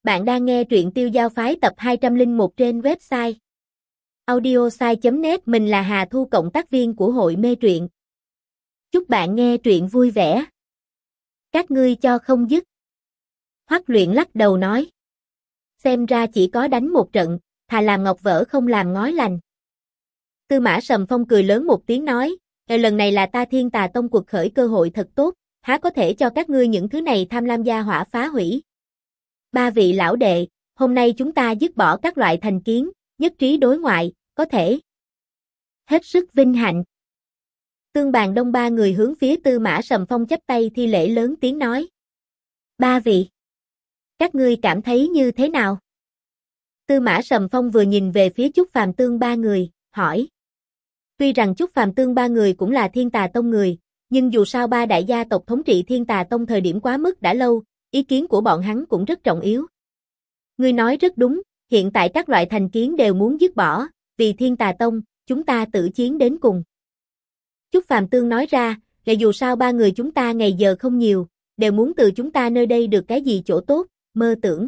Bạn đang nghe truyện Tiêu Giao Phái tập 201 trên website audiosai.net. Mình là Hà Thu, cộng tác viên của hội mê truyện. Chúc bạn nghe truyện vui vẻ. Các ngươi cho không dứt. Hoắc Luyện lắc đầu nói. Xem ra chỉ có đánh một trận, thà làm ngọc vỡ không làm ngói lành. Tư Mã Sầm Phong cười lớn một tiếng nói, lần này là ta Thiên Tà Tông cuộc khởi cơ hội thật tốt, há có thể cho các ngươi những thứ này tham lam gia hỏa phá hủy. Ba vị lão đệ, hôm nay chúng ta dứt bỏ các loại thành kiến, nhất trí đối ngoại, có thể hết sức vinh hạnh. Tương Bàn Đông ba người hướng phía Tư Mã Sầm Phong chắp tay thi lễ lớn tiếng nói. Ba vị, các ngươi cảm thấy như thế nào? Tư Mã Sầm Phong vừa nhìn về phía Chúc Phàm Tương ba người, hỏi. Tuy rằng Chúc Phàm Tương ba người cũng là Thiên Tà Tông người, nhưng dù sao ba đại gia tộc thống trị Thiên Tà Tông thời điểm quá mức đã lâu, ý kiến của bọn hắn cũng rất trọng yếu. Ngươi nói rất đúng, hiện tại các loại thành kiến đều muốn dứt bỏ, vì Thiên Tà Tông, chúng ta tự chiến đến cùng. Chúc Phàm Tương nói ra, là dù sao ba người chúng ta ngày giờ không nhiều, đều muốn từ chúng ta nơi đây được cái gì chỗ tốt, mơ tưởng.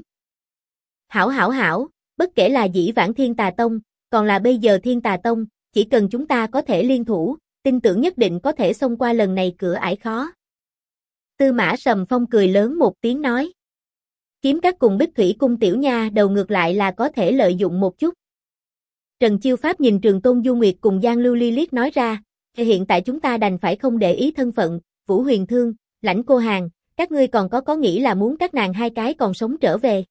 Hảo, bất kể là dĩ vãng Thiên Tà Tông, còn là bây giờ Thiên Tà Tông, chỉ cần chúng ta có thể liên thủ, tin tưởng nhất định có thể xông qua lần này cửa ải khó. Tư Mã Sầm Phong cười lớn một tiếng nói. Kiếm Các cùng Bích Thủy Cung tiểu nha đầu ngược lại là có thể lợi dụng một chút. Trần Chiêu Pháp nhìn Trường Tôn Du Nguyệt cùng Giang Lưu Ly liếc nói ra, hiện tại chúng ta đành phải không để ý thân phận, Vũ Huyền Thương, Lãnh Cô Hàn, các ngươi còn có nghĩ là muốn các nàng hai cái còn sống trở về.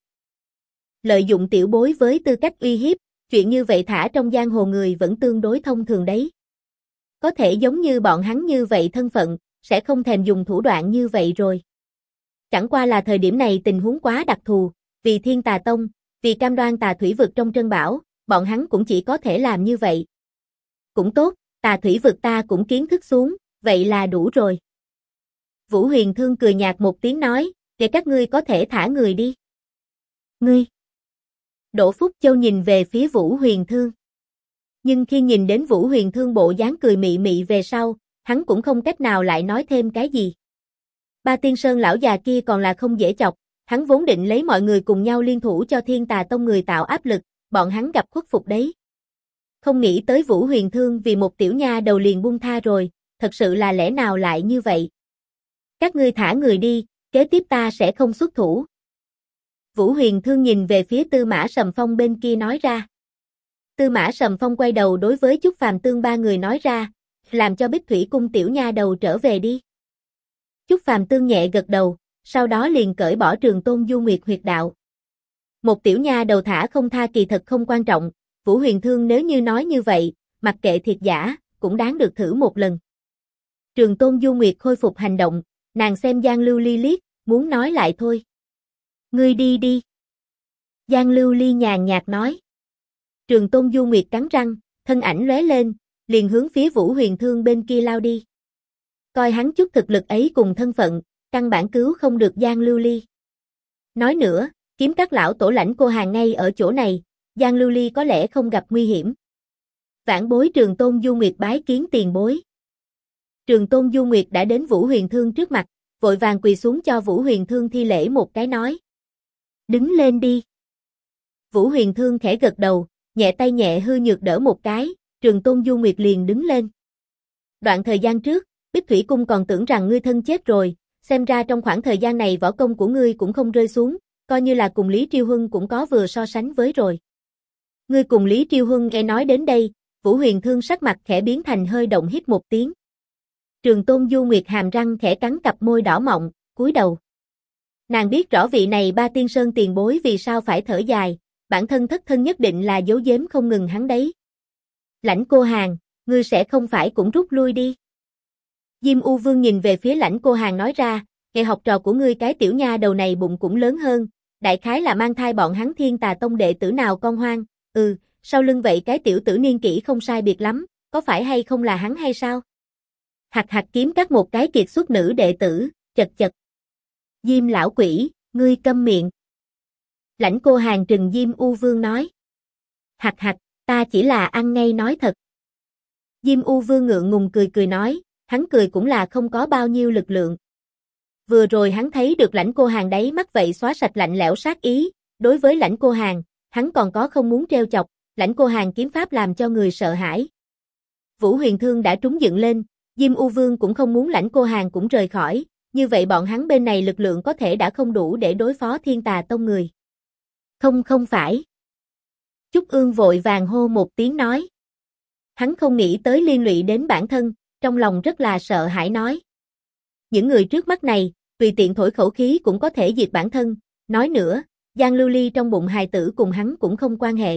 Lợi dụng tiểu bối với tư cách uy hiếp, chuyện như vậy thả trong giang hồ người vẫn tương đối thông thường đấy. Có thể giống như bọn hắn như vậy thân phận, sẽ không thèm dùng thủ đoạn như vậy rồi. Chẳng qua là thời điểm này tình huống quá đặc thù, vì Thiên Tà Tông, vì cam đoan Tà Thủy Vực trong Trân Bảo, bọn hắn cũng chỉ có thể làm như vậy. Cũng tốt, Tà Thủy Vực ta cũng kiến thức xuống, vậy là đủ rồi. Vũ Huyền Thương cười nhạt một tiếng nói, để các ngươi có thể thả người đi. Ngươi! Đỗ Phúc Châu nhìn về phía Vũ Huyền Thương. Nhưng khi nhìn đến Vũ Huyền Thương bộ dáng cười mị mị về sau, hắn cũng không cách nào lại nói thêm cái gì. Ba Tiên Sơn lão già kia còn là không dễ chọc, hắn vốn định lấy mọi người cùng nhau liên thủ cho Thiên Tà Tông người tạo áp lực, bọn hắn gặp khuất phục đấy. Không nghĩ tới Vũ Huyền Thương vì một tiểu nha đầu liền buông tha rồi, thật sự là lẽ nào lại như vậy? Các ngươi thả người đi, kế tiếp ta sẽ không xuất thủ. Vũ Huyền Thương nhìn về phía Tư Mã Sầm Phong bên kia nói ra. Tư Mã Sầm Phong quay đầu đối với Chúc Phàm Tương ba người nói ra, làm cho Bích Thủy Cung tiểu nha đầu trở về đi. Chúc Phàm Tương nhẹ gật đầu, sau đó liền cởi bỏ Trường Tôn Du Nguyệt huyệt đạo. Một tiểu nha đầu thả không tha kỳ thật không quan trọng, Vũ Huyền Thương nếu như nói như vậy, mặc kệ thiệt giả, cũng đáng được thử một lần. Trường Tôn Du Nguyệt khôi phục hành động, nàng xem Giang Lưu Ly liếc, muốn nói lại thôi. Ngươi đi đi. Giang Lưu Ly nhàn nhạt nói. Trường Tôn Du Nguyệt cắn răng, thân ảnh lóe lên, liền hướng phía Vũ Huyền Thương bên kia lao đi. Coi hắn chút thực lực ấy cùng thân phận, căn bản cứu không được Giang Lưu Ly. Nói nữa, Kiếm Các lão tổ Lãnh Cô Hàn ngay ở chỗ này, Giang Lưu Ly có lẽ không gặp nguy hiểm. Vãn bối Trường Tôn Du Nguyệt bái kiến tiền bối. Trường Tôn Du Nguyệt đã đến Vũ Huyền Thương trước mặt, vội vàng quỳ xuống cho Vũ Huyền Thương thi lễ một cái nói. Đứng lên đi. Vũ Huyền Thương khẽ gật đầu, nhẹ tay nhẹ hư nhược đỡ một cái, Trường Tôn Du Nguyệt liền đứng lên. Đoạn thời gian trước, Bích Thủy Cung còn tưởng rằng ngươi thân chết rồi, xem ra trong khoảng thời gian này võ công của ngươi cũng không rơi xuống, coi như là cùng Lý Triêu Huân cũng có vừa so sánh với rồi. Ngươi cùng Lý Triêu Huân nghe nói đến đây, Vũ Huyền Thương sắc mặt khẽ biến thành hơi động hít một tiếng. Trường Tôn Du Nguyệt hàm răng khẽ cắn cặp môi đỏ mọng, cúi đầu. Nàng biết rõ vị này Ba Tiên Sơn tiền bối vì sao phải thở dài, bản thân thất thân nhất định là giấu giếm không ngừng hắn đấy. Lãnh Cô Hàn, ngươi sẽ không phải cũng rút lui đi. Diêm U Vương nhìn về phía Lãnh Cô Hàn nói ra, nghe học trò của ngươi cái tiểu nha đầu này bụng cũng lớn hơn, đại khái là mang thai bọn hắn Thiên Tà Tông đệ tử nào con hoang, sau lưng vậy cái tiểu tử niên kỷ không sai biệt lắm, có phải hay không là hắn hay sao? Hạc Kiếm Các một cái kiệt xuất nữ đệ tử, chật. Diêm lão quỷ, ngươi câm miệng. Lãnh Cô Hàn trừng Diêm U Vương nói. Hạc, ta chỉ là ăn ngay nói thật. Diêm U Vương ngượng ngùng cười nói, hắn cười cũng là không có bao nhiêu lực lượng. Vừa rồi hắn thấy được Lãnh Cô Hàn đáy mắt vậy xóa sạch lạnh lẽo sát ý, Đối với Lãnh Cô Hàn, hắn còn có không muốn trêu chọc, Lãnh Cô Hàn kiếm pháp làm cho người sợ hãi. Vũ Huyền Thương đã trúng dựng lên, Diêm U Vương cũng không muốn Lãnh Cô Hàn cũng rời khỏi, như vậy bọn hắn bên này lực lượng có thể đã không đủ để đối phó Thiên Tà Tông người. Không phải. Trúc Ương vội vàng hô một tiếng nói. Hắn không nghĩ tới liên lụy đến bản thân, trong lòng rất là sợ hãi nói. Những người trước mắt này, tùy tiện thổi khẩu khí cũng có thể diệt bản thân, nói nữa, Giang Lưu Ly trong bụng hài tử cùng hắn cũng không quan hệ.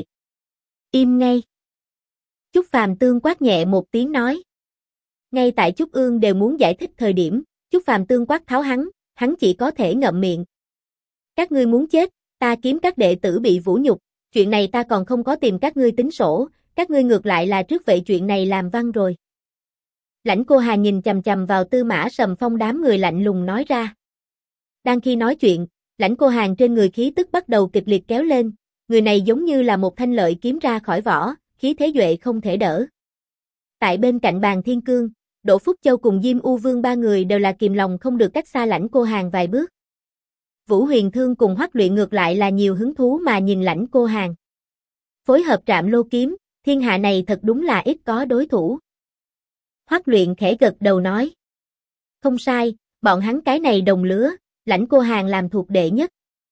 Im ngay. Trúc Phàm Tương quát nhẹ một tiếng nói. Ngay tại Trúc Ương đều muốn giải thích thời điểm, Trúc Phàm Tương quát tháo hắn chỉ có thể ngậm miệng. Các ngươi muốn chết, ta kiếm các đệ tử bị vũ nhục, chuyện này ta còn không có tìm các ngươi tính sổ, các ngươi ngược lại là trước vậy chuyện này làm văn rồi. Lãnh Cô Hà nhìn chằm chằm vào Tư Mã Sầm Phong đám người lạnh lùng nói ra. Đang khi nói chuyện, Lãnh Cô Hàn trên người khí tức bắt đầu kịch liệt kéo lên, người này giống như là một thanh lợi kiếm ra khỏi vỏ, khí thế duệ không thể đỡ. Tại bên cạnh Bàn Thiên Cương, Đỗ Phúc Châu cùng Diêm U Vương ba người đều là kìm lòng không được cách xa Lãnh Cô Hàn vài bước. Vũ Huyền Thương cùng Hoắc Luyện ngược lại là nhiều hứng thú mà nhìn Lãnh Cô Hàn. Phối hợp Trạm Lô kiếm, thiên hạ này thật đúng là ít có đối thủ. Hoắc Luyện khẽ gật đầu nói. Không sai, bọn hắn cái này đồng lứa, Lãnh Cô Hàn làm thuộc đệ nhất.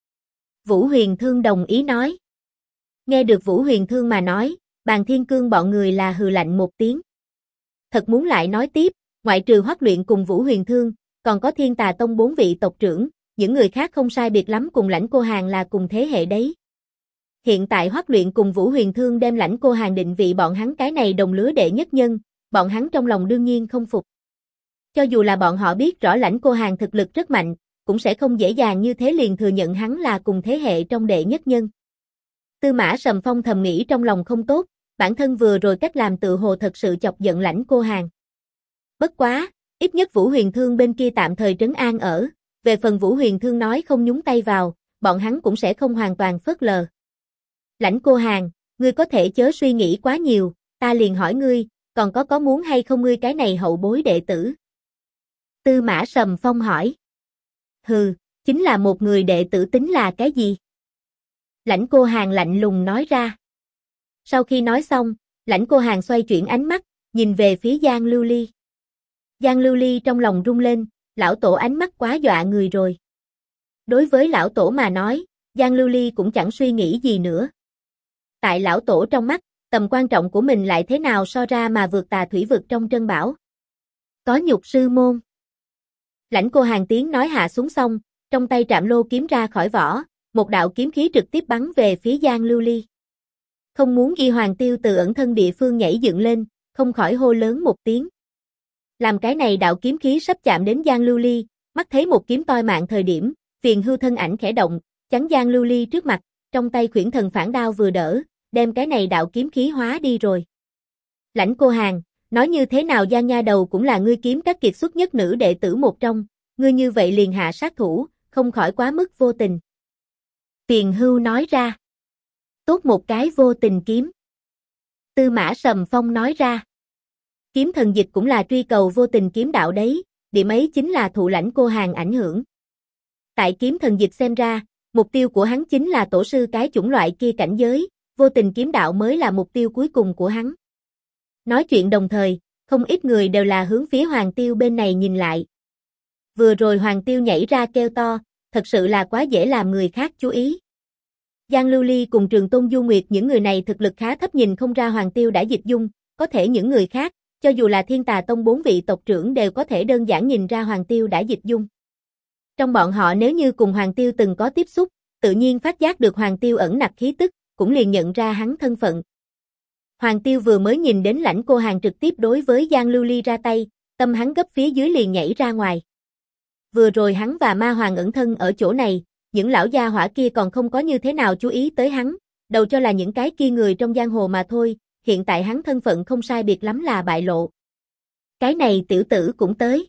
Vũ Huyền Thương đồng ý nói. Nghe được Vũ Huyền Thương mà nói, Bàn Thiên Cương bọn người là hừ lạnh một tiếng. Thật muốn lại nói tiếp, ngoại trừ Hoắc Luyện cùng Vũ Huyền Thương, còn có Thiên Tà Tông 4 vị tộc trưởng, những người khác không sai biệt lắm cùng Lãnh Cô Hàn là cùng thế hệ đấy. Hiện tại Hoắc Luyện cùng Vũ Huyền Thương đem Lãnh Cô Hàn định vị bọn hắn cái này đồng lứa đệ nhất nhân, bọn hắn trong lòng đương nhiên không phục. Cho dù là bọn họ biết rõ Lãnh Cô Hàn thực lực rất mạnh, cũng sẽ không dễ dàng như thế liền thừa nhận hắn là cùng thế hệ trong đệ nhất nhân. Tư Mã Sầm Phong thầm nghĩ trong lòng không tốt, bản thân vừa rồi cách làm tự hồ thật sự chọc giận Lãnh Cô Hàn. Bất quá, ít nhất Vũ Huyền Thương bên kia tạm thời trấn an ở, về phần Vũ Huyền Thương nói không nhúng tay vào, bọn hắn cũng sẽ không hoàn toàn phớt lờ. Lãnh Cô Hàn, ngươi có thể chớ suy nghĩ quá nhiều, ta liền hỏi ngươi, còn có muốn hay không ngươi cái này hậu bối đệ tử? Tư Mã Sầm Phong hỏi. Hừ, chính là một người đệ tử tính là cái gì? Lãnh Cô Hàn lạnh lùng nói ra. Sau khi nói xong, Lãnh Cô Hàn xoay chuyển ánh mắt, nhìn về phía Giang Lưu Ly. Giang Lưu Ly trong lòng rung lên, lão tổ ánh mắt quá dọa người rồi. Đối với lão tổ mà nói, Giang Lưu Ly cũng chẳng suy nghĩ gì nữa. Tại lão tổ trong mắt, tầm quan trọng của mình lại thế nào so ra mà vượt tà thủy vực trong Trân Bảo. Có nhục sư môn. Lãnh Cô Hàn tiếng nói hạ xuống xong, trong tay Trạm Lô kiếm ra khỏi vỏ, một đạo kiếm khí trực tiếp bắn về phía Giang Lưu Ly. Không muốn Y Hoàng Tiêu từ ẩn thân địa phương nhảy dựng lên, không khỏi hô lớn một tiếng. Làm cái này đạo kiếm khí sắp chạm đến Giang Lưu Ly, mắt thấy một kiếm toi mạng thời điểm, Phiền Hưu thân ảnh khẽ động, chắn Giang Lưu Ly trước mặt, trong tay Khuyển Thần Phản Đao vừa đỡ, đem cái này đạo kiếm khí hóa đi rồi. Lãnh Cô Hàn, nói như thế nào Giang nha đầu cũng là ngươi kiếm các kiệt xuất nhất nữ đệ tử một trong, ngươi như vậy liền hạ sát thủ, không khỏi quá mức vô tình. Phiền Hưu nói ra. Tốt một cái vô tình kiếm. Tư Mã Sầm Phong nói ra. Kiếm thần dịch cũng là truy cầu vô tình kiếm đạo đấy, điểm ấy chính là thụ Lãnh Cô Hàn ảnh hưởng. Tại kiếm thần dịch xem ra, mục tiêu của hắn chính là tổ sư cái chủng loại kia cảnh giới, vô tình kiếm đạo mới là mục tiêu cuối cùng của hắn. Nói chuyện đồng thời, không ít người đều là hướng phía Hoàng Tiêu bên này nhìn lại. Vừa rồi Hoàng Tiêu nhảy ra kêu to, thật sự là quá dễ làm người khác chú ý. Giang Lưu Ly cùng Trường Tôn Du Nguyệt những người này thực lực khá thấp nhìn không ra Hoàng Tiêu đã dịch dung, có thể những người khác, cho dù là Thiên Tà Tông 4 vị tộc trưởng đều có thể đơn giản nhìn ra Hoàng Tiêu đã dịch dung. Trong bọn họ nếu như cùng Hoàng Tiêu từng có tiếp xúc, tự nhiên phát giác được Hoàng Tiêu ẩn nặc khí tức, cũng liền nhận ra hắn thân phận. Hoàng Tiêu vừa mới nhìn đến Lãnh Cô Hàn trực tiếp đối với Giang Lưu Ly ra tay, tâm hắn gấp phía dưới liền nhảy ra ngoài. Vừa rồi hắn và Ma Hoàng ẩn thân ở chỗ này, những lão gia hỏa kia còn không có như thế nào chú ý tới hắn, đầu cho là những cái kia người trong giang hồ mà thôi, hiện tại hắn thân phận không sai biệt lắm là bại lộ. Cái này tiểu tử cũng tới.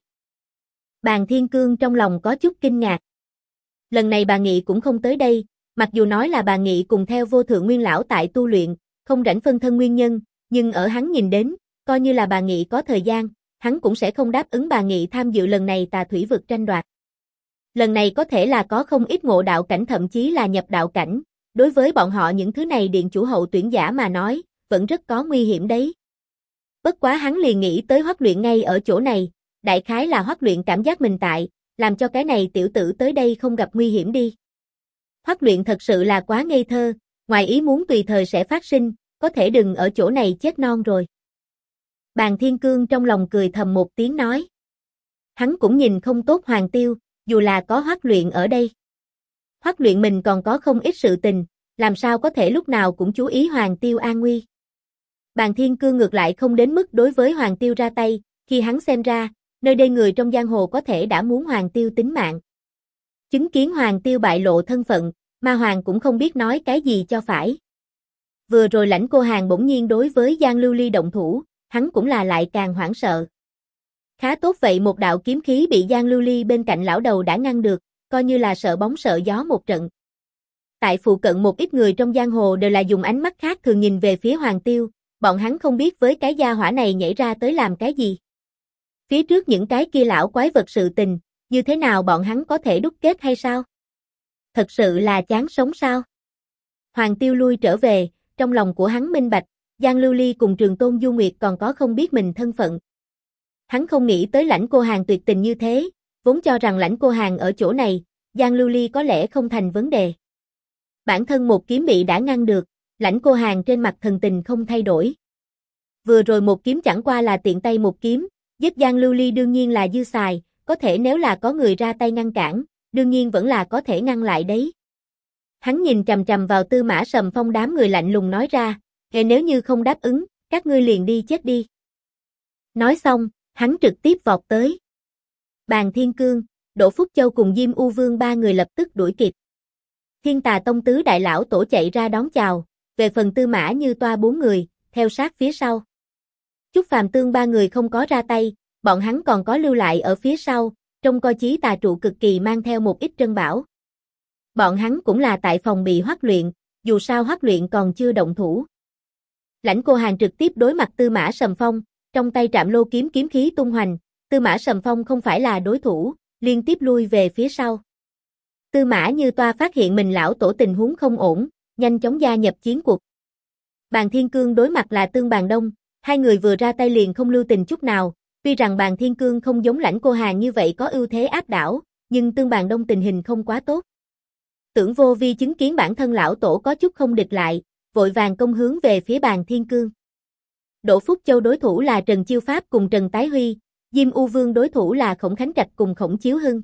Bàn Thiên Cương trong lòng có chút kinh ngạc. Lần này bà Nghị cũng không tới đây, mặc dù nói là bà Nghị cùng theo Vô Thượng Nguyên lão tại tu luyện, không rảnh phân thân nguyên nhân, nhưng ở hắn nhìn đến, coi như là bà Nghị có thời gian, hắn cũng sẽ không đáp ứng bà Nghị tham dự lần này tà thủy vực tranh đoạt. Lần này có thể là có không ít ngộ đạo cảnh thậm chí là nhập đạo cảnh, đối với bọn họ những thứ này điện chủ hậu tuyển giả mà nói, vẫn rất có nguy hiểm đấy. Bất quá hắn liền nghĩ tới Hoắc Luyện ngay ở chỗ này, đại khái là Hoắc Luyện cảm giác mình tại, làm cho cái này tiểu tử tới đây không gặp nguy hiểm đi. Hoắc Luyện thật sự là quá ngây thơ, ngoài ý muốn tùy thời sẽ phát sinh, có thể đừng ở chỗ này chết non rồi. Bàn Thiên Cương trong lòng cười thầm một tiếng nói. Hắn cũng nhìn không tốt Hoàng Tiêu, dù là có Hoắc Luyện ở đây. Hoắc Luyện mình còn có không ít sự tình, làm sao có thể lúc nào cũng chú ý Hoàng Tiêu an nguy. Bàn Thiên Cương ngược lại không đến mức đối với Hoàng Tiêu ra tay, khi hắn xem ra, nơi đây người trong giang hồ có thể đã muốn Hoàng Tiêu tính mạng. Chứng kiến Hoàng Tiêu bại lộ thân phận, Ma Hoàng cũng không biết nói cái gì cho phải. Vừa rồi Lãnh Cô Hàn bỗng nhiên đối với Giang Lưu Ly động thủ, hắn cũng là lại càng hoảng sợ. Khá tốt vậy một đạo kiếm khí bị Giang Lưu Ly bên cạnh lão đầu đã ngăn được, coi như là sợ bóng sợ gió một trận. Tại phụ cận một ít người trong giang hồ đều là dùng ánh mắt khác thường nhìn về phía Hoàng Tiêu, bọn hắn không biết với cái gia hỏa này nhảy ra tới làm cái gì. Phía trước những cái kia lão quái vật sự tình, như thế nào bọn hắn có thể đúc kết hay sao? Thật sự là chán sống sao? Hoàng Tiêu lui trở về, trong lòng của hắn minh bạch, Giang Lưu Ly cùng Trường Tôn Du Nguyệt còn có không biết mình thân phận. Hắn không nghĩ tới Lãnh Cô Hàn tuyệt tình như thế, vốn cho rằng Lãnh Cô Hàn ở chỗ này, Giang Lưu Ly có lẽ không thành vấn đề. Bản thân một kiếm bị đã ngăn được, Lãnh Cô Hàn trên mặt thần tình không thay đổi. Vừa rồi một kiếm chẳng qua là tiện tay một kiếm, giết Giang Lưu Ly đương nhiên là dư xài, có thể nếu là có người ra tay ngăn cản, đương nhiên vẫn là có thể ngăn lại đấy. Hắn nhìn chằm chằm vào Tư Mã Sầm Phong đám người lạnh lùng nói ra, nếu như không đáp ứng, các ngươi liền đi chết đi. Nói xong, hắn trực tiếp vọt tới. Bàn Thiên Cương, Đỗ Phúc Châu cùng Diêm U Vương ba người lập tức đuổi kịp. Thiên Tà Tông tứ đại lão tổ chạy ra đón chào, về phần Tư Mã Như Toa bốn người, theo sát phía sau. Chúc Phàm Tương ba người không có ra tay, bọn hắn còn có lưu lại ở phía sau, trông coi Chí Tà trụ cực kỳ mang theo một ít trân bảo. Bọn hắn cũng là tại phòng bị Hoắc Luyện, dù sao Hoắc Luyện còn chưa động thủ. Lãnh Cô Hàn trực tiếp đối mặt Tư Mã Sầm Phong, trong tay Trạm Lô kiếm kiếm khí tung hoành, Tư Mã Sầm Phong không phải là đối thủ, liên tiếp lui về phía sau. Tư Mã Như Toa phát hiện mình lão tổ tình huống không ổn, nhanh chóng gia nhập chiến cuộc. Bàn Thiên Cương đối mặt là Tương Bàn Đông, hai người vừa ra tay liền không lưu tình chút nào, tuy rằng Bàn Thiên Cương không giống Lãnh Cô Hàn như vậy có ưu thế áp đảo, nhưng Tương Bàn Đông tình hình không quá tốt. Tưởng Vô Vi chứng kiến bản thân lão tổ có chút không địch lại, vội vàng công hướng về phía Bàn Thiên Cương. Đỗ Phúc Châu đối thủ là Trần Chiêu Pháp cùng Trần Tái Huy, Diêm U Vương đối thủ là Khổng Khánh Trạch cùng Khổng Chiếu Hưng.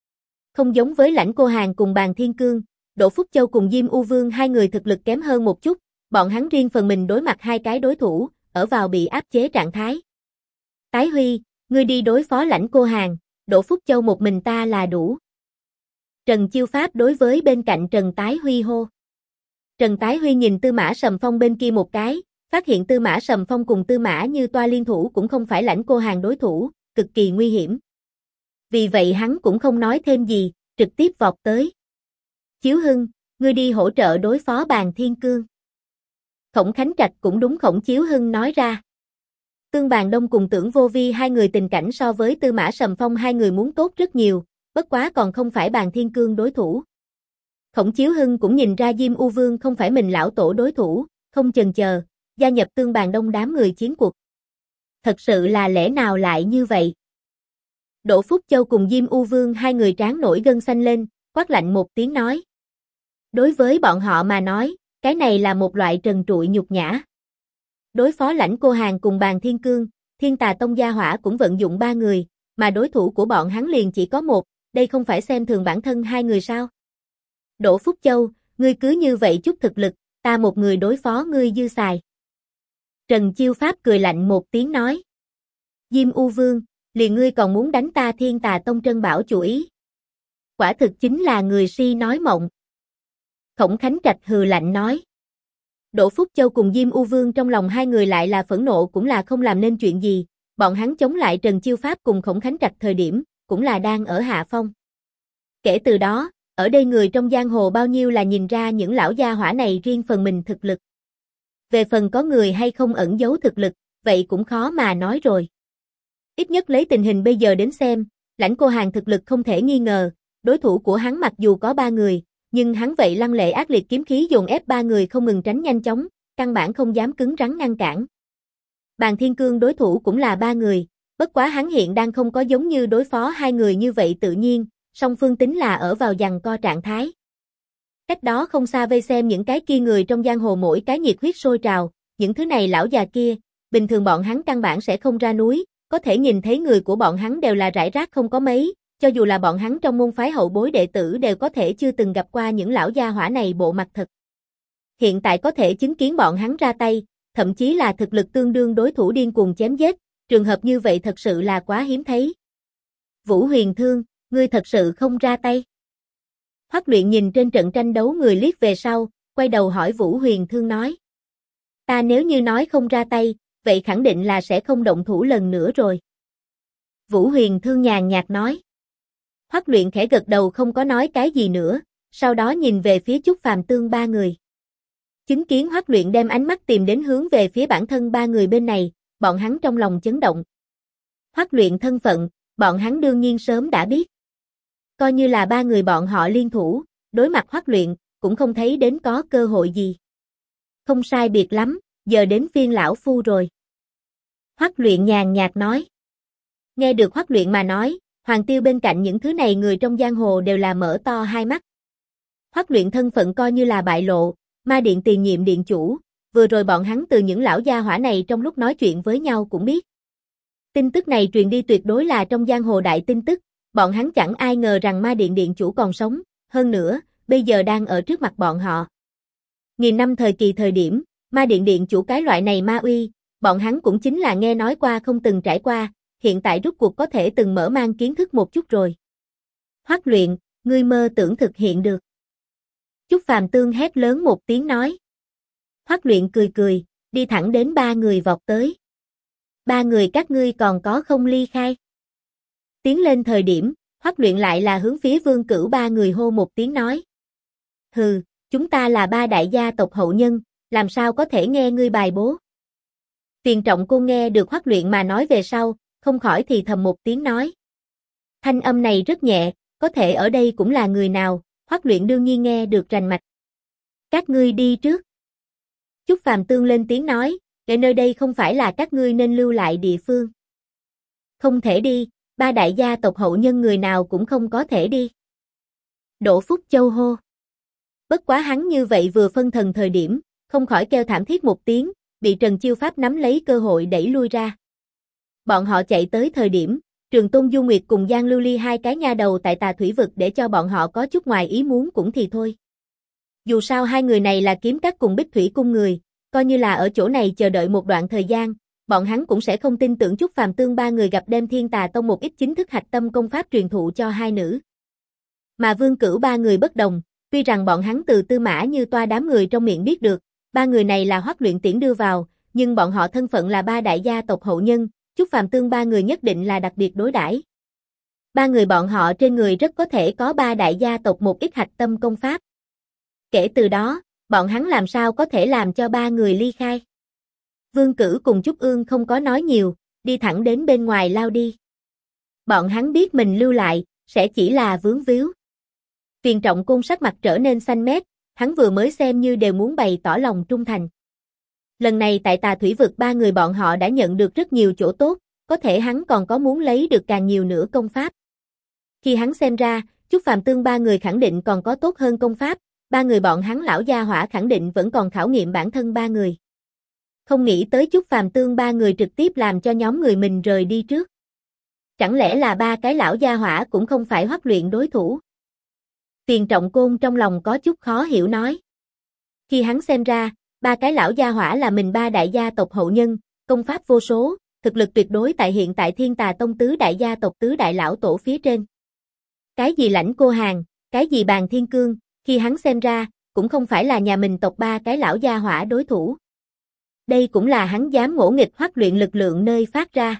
Không giống với Lãnh Cô Hàn cùng Bàn Thiên Cương, Đỗ Phúc Châu cùng Diêm U Vương hai người thực lực kém hơn một chút, bọn hắn riêng phần mình đối mặt hai cái đối thủ, ở vào bị áp chế trạng thái. Tái Huy, ngươi đi đối phó Lãnh Cô Hàn, Đỗ Phúc Châu một mình ta là đủ. Trần Chiêu Pháp đối với bên cạnh Trần Tái Huy hô. Trần Tái Huy nhìn Tư Mã Sầm Phong bên kia một cái, phát hiện Tư Mã Sầm Phong cùng Tư Mã Như Toa liên thủ cũng không phải Lãnh Cô Hàn đối thủ, cực kỳ nguy hiểm. Vì vậy hắn cũng không nói thêm gì, trực tiếp vọt tới. Chiếu Hưng, ngươi đi hỗ trợ đối phó Bàn Thiên Cương. Khổng Khánh Trạch cũng đúng Khổng Chiếu Hưng nói ra. Tương Bàn Đông cùng Tưởng Vô Vi hai người tình cảnh so với Tư Mã Sầm Phong hai người muốn tốt rất nhiều, bất quá còn không phải Bàn Thiên Cương đối thủ. Khổng Chiếu Hưng cũng nhìn ra Diêm U Vương không phải mình lão tổ đối thủ, không chần chờ, gia nhập Tương Bàn Đông đám người chiến cuộc. Thật sự là lẽ nào lại như vậy? Đỗ Phúc Châu cùng Diêm U Vương hai người trán nổi gân xanh lên, quát lạnh một tiếng nói. Đối với bọn họ mà nói, cái này là một loại trần trụi nhục nhã. Đối phó Lãnh Cô Hàn cùng Bàn Thiên Cương, Thiên Tà Tông gia hỏa cũng vận dụng ba người, mà đối thủ của bọn hắn liền chỉ có một, đây không phải xem thường bản thân hai người sao? Đỗ Phúc Châu, ngươi cứ như vậy chút thực lực, ta một người đối phó ngươi dư xài. Trần Chiêu Pháp cười lạnh một tiếng nói. Diêm U Vương, liền ngươi còn muốn đánh ta Thiên Tà Tông trân bảo chủ ý. Quả thực chính là người si nói mộng. Khổng Khánh Trạch hừ lạnh nói. Đỗ Phúc Châu cùng Diêm U Vương trong lòng hai người lại là phẫn nộ cũng là không làm nên chuyện gì, bọn hắn chống lại Trần Chiêu Pháp cùng Khổng Khánh Trạch thời điểm, cũng là đang ở hạ phong. Kể từ đó, ở đây người trong giang hồ bao nhiêu là nhìn ra những lão gia hỏa này riêng phần mình thực lực. Về phần có người hay không ẩn giấu thực lực, vậy cũng khó mà nói rồi. Ít nhất lấy tình hình bây giờ đến xem, Lãnh Cô Hàn thực lực không thể nghi ngờ, đối thủ của hắn mặc dù có ba người, nhưng hắn vậy lăng lệ ác liệt kiếm khí dồn ép ba người không ngừng tránh nhanh chóng, căn bản không dám cứng rắn ngăn cản. Bàn Thiên Cương đối thủ cũng là ba người, bất quá hắn hiện đang không có giống như đối phó hai người như vậy tự nhiên, song phương tính là ở vào giằng co trạng thái. Cách đó không xa vây xem những cái kia người trong giang hồ mỗi cái nhiệt huyết sôi trào, những thứ này lão già kia, bình thường bọn hắn căn bản sẽ không ra núi, có thể nhìn thấy người của bọn hắn đều là rải rác không có mấy, cho dù là bọn hắn trong môn phái hậu bối đệ tử đều có thể chưa từng gặp qua những lão gia hỏa này bộ mặt thật. Hiện tại có thể chứng kiến bọn hắn ra tay, thậm chí là thực lực tương đương đối thủ điên cuồng chém giết, trường hợp như vậy thật sự là quá hiếm thấy. Vũ Huyền Thương, ngươi thật sự không ra tay. Hoắc Luyện nhìn trên trận tranh đấu người liếc về sau, quay đầu hỏi Vũ Huyền Thương nói. Ta nếu như nói không ra tay, vậy khẳng định là sẽ không động thủ lần nữa rồi. Vũ Huyền Thương nhàn nhạt nói. Hoắc Luyện khẽ gật đầu không có nói cái gì nữa, sau đó nhìn về phía Chúc Phàm Tương ba người. Chứng kiến Hoắc Luyện đem ánh mắt tìm đến hướng về phía bản thân ba người bên này, bọn hắn trong lòng chấn động. Hoắc Luyện thân phận, bọn hắn đương nhiên sớm đã biết. Coi như là ba người bọn họ liên thủ, đối mặt Hoắc Luyện, cũng không thấy đến có cơ hội gì. Không sai biệt lắm, giờ đến phiên lão phu rồi. Hoắc Luyện nhàn nhạt nói. Nghe được Hoắc Luyện mà nói, Hoàng Tiêu bên cạnh những thứ này người trong giang hồ đều là mở to hai mắt. Hoắc Luyện thân phận coi như là bại lộ, Ma Điện tiền nhiệm điện chủ, vừa rồi bọn hắn từ những lão gia hỏa này trong lúc nói chuyện với nhau cũng biết. Tin tức này truyền đi tuyệt đối là trong giang hồ đại tin tức, bọn hắn chẳng ai ngờ rằng Ma Điện điện chủ còn sống, hơn nữa, bây giờ đang ở trước mặt bọn họ. Nghìn năm thời kỳ thời điểm, Ma Điện điện chủ cái loại này ma uy, bọn hắn cũng chính là nghe nói qua không từng trải qua, hiện tại rút cuộc có thể từng mở mang kiến thức một chút rồi. Hoắc Luyện, ngươi mơ tưởng thực hiện được. Chúc Phàm Tương hét lớn một tiếng nói. Hoắc Luyện cười cười, đi thẳng đến ba người vọt tới. Ba người các ngươi còn có không ly khai? Tiến lên thời điểm, Hoắc Luyện lại là hướng phía Vương Cửu ba người hô một tiếng nói. Hừ, chúng ta là ba đại gia tộc hậu nhân, làm sao có thể nghe ngươi bài bố? Tiền Trọng Cô nghe được Hoắc Luyện mà nói về sau, không khỏi thì thầm một tiếng nói. Thanh âm này rất nhẹ, có thể ở đây cũng là người nào, Hoắc Luyện đương nhiên nghe được rành mạch. Các ngươi đi trước. Chúc Phàm Tương lên tiếng nói, để nơi đây không phải là các ngươi nên lưu lại địa phương. Không thể đi, ba đại gia tộc hậu nhân người nào cũng không có thể đi. Đỗ Phúc Châu hô. Bất quá hắn như vậy vừa phân thần thời điểm, không khỏi kêu thảm thiết một tiếng, bị Trần Chiêu Pháp nắm lấy cơ hội đẩy lui ra. Bọn họ chạy tới thời điểm, Trường Tôn Du Nguyệt cùng Giang Lưu Ly hai cái nha đầu tại Tà Thủy Vực để cho bọn họ có chút ngoài ý muốn cũng thì thôi. Dù sao hai người này là kiếm các cùng Bích Thủy cung người, coi như là ở chỗ này chờ đợi một đoạn thời gian, bọn hắn cũng sẽ không tin tưởng Chúc Phàm Tương ba người gặp đem Thiên Tà Tông một ít chính thức hạch tâm công pháp truyền thụ cho hai nữ. Mà Vương Cửu ba người bất đồng, tuy rằng bọn hắn từ Tư Mã Như Toa đám người trong miệng biết được, ba người này là Hoắc Luyện tiễn đưa vào, nhưng bọn họ thân phận là ba đại gia tộc hậu nhân, Chúc Phàm Tương ba người nhất định là đặc biệt đối đãi. Ba người bọn họ trên người rất có thể có ba đại gia tộc một ít hạch tâm công pháp. Kể từ đó, bọn hắn làm sao có thể làm cho ba người ly khai. Vương Cửu cùng Trúc Ương không có nói nhiều, đi thẳng đến bên ngoài lao đi. Bọn hắn biết mình lưu lại, sẽ chỉ là vướng víu. Tiền Trọng Côn sắc mặt trở nên xanh mét, hắn vừa mới xem như đều muốn bày tỏ lòng trung thành. Lần này tại Tà Thủy Vực ba người bọn họ đã nhận được rất nhiều chỗ tốt, có thể hắn còn có muốn lấy được càng nhiều nữa công pháp. Khi hắn xem ra, Chúc Phàm Tương ba người khẳng định còn có tốt hơn công pháp, ba người bọn hắn lão gia hỏa khẳng định vẫn còn khảo nghiệm bản thân ba người. Không nghĩ tới Chúc Phàm Tương ba người trực tiếp làm cho nhóm người mình rời đi trước. Chẳng lẽ là ba cái lão gia hỏa cũng không phải Hoắc Luyện đối thủ? Tiền Trọng Côn trong lòng có chút khó hiểu nói. Khi hắn xem ra, ba cái lão gia hỏa là mình ba đại gia tộc hậu nhân, công pháp vô số, thực lực tuyệt đối tại hiện tại Thiên Tà Tông tứ đại gia tộc tứ đại lão tổ phía trên. Cái gì Lãnh Cô Hàn, cái gì Bàn Thiên Cương, khi hắn xem ra, cũng không phải là nhà mình tộc ba cái lão gia hỏa đối thủ. Đây cũng là hắn dám ngỗ nghịch Hoắc Luyện lực lượng nơi phát ra.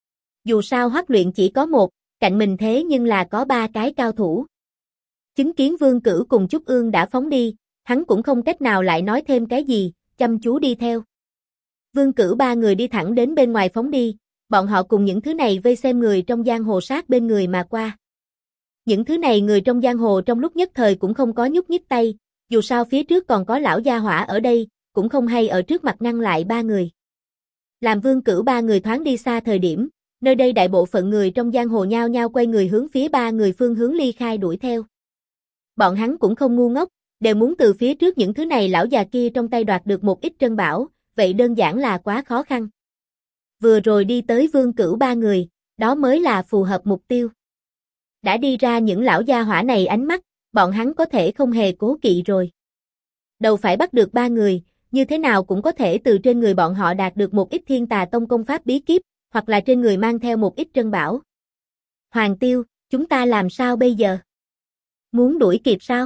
Dù sao Hoắc Luyện chỉ có một, cạnh mình thế nhưng là có ba cái cao thủ. Chứng kiến Vương Cửu cùng Trúc Ương đã phóng đi, hắn cũng không cách nào lại nói thêm cái gì, chăm chú đi theo. Vương Cửu ba người đi thẳng đến bên ngoài phóng đi, bọn họ cùng những thứ này vây xem người trong giang hồ sát bên người mà qua. Những thứ này người trong giang hồ trong lúc nhất thời cũng không có nhúc nhích tay, dù sao phía trước còn có lão gia hỏa ở đây, cũng không hay ở trước mặt ngăn lại ba người. Làm Vương Cửu ba người thoáng đi xa thời điểm, nơi đây đại bộ phận người trong giang hồ nhao nhao quay người hướng phía ba người phương hướng ly khai đuổi theo. Bọn hắn cũng không ngu ngốc, đều muốn từ phía trước những thứ này lão già kia trong tay đoạt được một ít trân bảo, vậy đơn giản là quá khó khăn. Vừa rồi đi tới Vương Cửu ba người, đó mới là phù hợp mục tiêu. Đã đi ra những lão gia hỏa này ánh mắt, bọn hắn có thể không hề cố kỵ rồi. Đầu phải bắt được ba người, như thế nào cũng có thể từ trên người bọn họ đạt được một ít Thiên Tà Tông công pháp bí kíp, hoặc là trên người mang theo một ít trân bảo. Hoàng Tiêu, chúng ta làm sao bây giờ? Muốn đuổi kịp sao?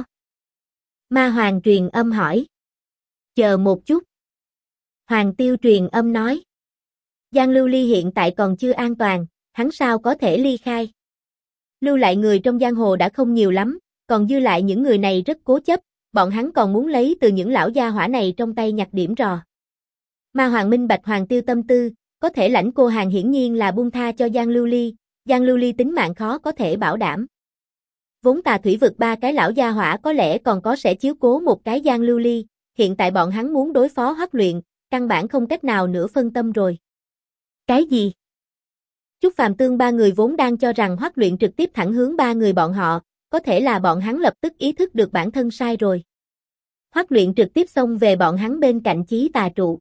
Ma Hoàng truyền âm hỏi. Chờ một chút. Hoàng Tiêu truyền âm nói. Giang Lưu Ly hiện tại còn chưa an toàn, hắn sao có thể ly khai? Lưu lại người trong giang hồ đã không nhiều lắm, còn dư lại những người này rất cố chấp, bọn hắn còn muốn lấy từ những lão gia hỏa này trong tay nhặt điểm rò. Ma Hoàng minh bạch Hoàng Tiêu tâm tư, có thể Lãnh Cô Hàn hiển nhiên là buông tha cho Giang Lưu Ly tính mạng khó có thể bảo đảm. Vốn Tà Thủy vực ba cái lão gia hỏa có lẽ còn có sẽ chiếu cố một cái Giang Lưu Ly, hiện tại bọn hắn muốn đối phó Hoắc Luyện, căn bản không cách nào nữa phân tâm rồi. Cái gì? Trúc Phàm Tương ba người vốn đang cho rằng Hoắc Luyện trực tiếp thẳng hướng ba người bọn họ, có thể là bọn hắn lập tức ý thức được bản thân sai rồi. Hoắc Luyện trực tiếp xông về bọn hắn bên cạnh Chí Tà trụ.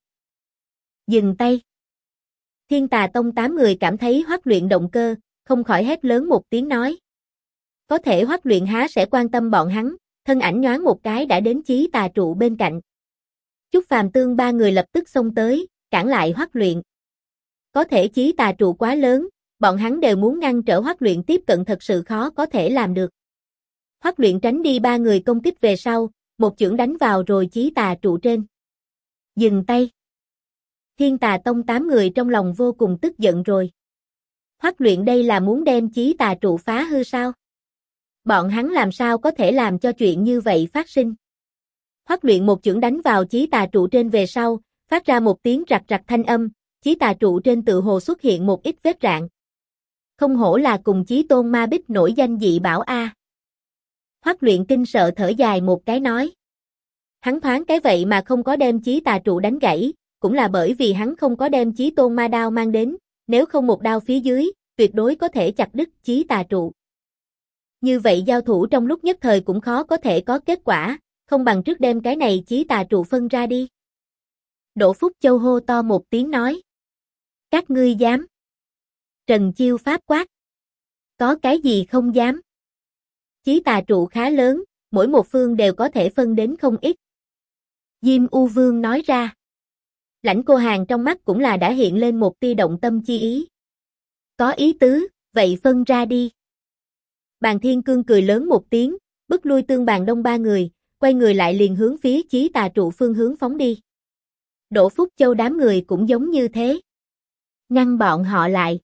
Dừng tay. Thiên Tà Tông 8 người cảm thấy Hoắc Luyện động cơ, không khỏi hét lớn một tiếng nói. Có thể Hoắc Luyện há sẽ quan tâm bọn hắn, thân ảnh nhoáng một cái đã đến Chí Tà trụ bên cạnh. Trúc Phàm Tương ba người lập tức xông tới, cản lại Hoắc Luyện. Có thể Chí Tà trụ quá lớn, bọn hắn đều muốn ngăn trở Hoắc Luyện tiếp cận thật sự khó có thể làm được. Hoắc Luyện tránh đi ba người công kích về sau, một chưởng đánh vào rồi Chí Tà trụ trên. Dừng tay. Thiên Tà Tông 8 người trong lòng vô cùng tức giận rồi. Hoắc Luyện đây là muốn đem Chí Tà trụ phá hư sao? Bọn hắn làm sao có thể làm cho chuyện như vậy phát sinh? Hoắc Luyện một chưởng đánh vào Chí Tà trụ trên về sau, phát ra một tiếng rạch rạch thanh âm, Chí Tà trụ trên tự hồ xuất hiện một ít vết rạn. Không hổ là cùng Chí Tôn Ma Bích nổi danh dị bảo a. Hoắc Luyện kinh sợ thở dài một cái nói. Hắn thoáng cái vậy mà không có đem Chí Tà trụ đánh gãy, cũng là bởi vì hắn không có đem Chí Tôn Ma đao mang đến, nếu không một đao phía dưới, tuyệt đối có thể chặt đứt Chí Tà trụ. Như vậy giao thủ trong lúc nhất thời cũng khó có thể có kết quả, không bằng trước đem cái này Chí Tà trụ phân ra đi. Đỗ Phúc Châu hô to một tiếng nói. Các ngươi dám? Trần Chiêu Pháp quát. Có cái gì không dám? Chí Tà trụ khá lớn, mỗi một phương đều có thể phân đến không ít. Diêm U Vương nói ra. Lãnh Cô Hàn trong mắt cũng là đã hiện lên một tia động tâm chi ý. Có ý tứ, vậy phân ra đi. Bàn Thiên Cương cười lớn một tiếng, bức lui Tương Bàn Đông ba người, quay người lại liền hướng phía Chí Tà trụ phương hướng phóng đi. Đỗ Phúc Châu đám người cũng giống như thế. Ngăn bọn họ lại.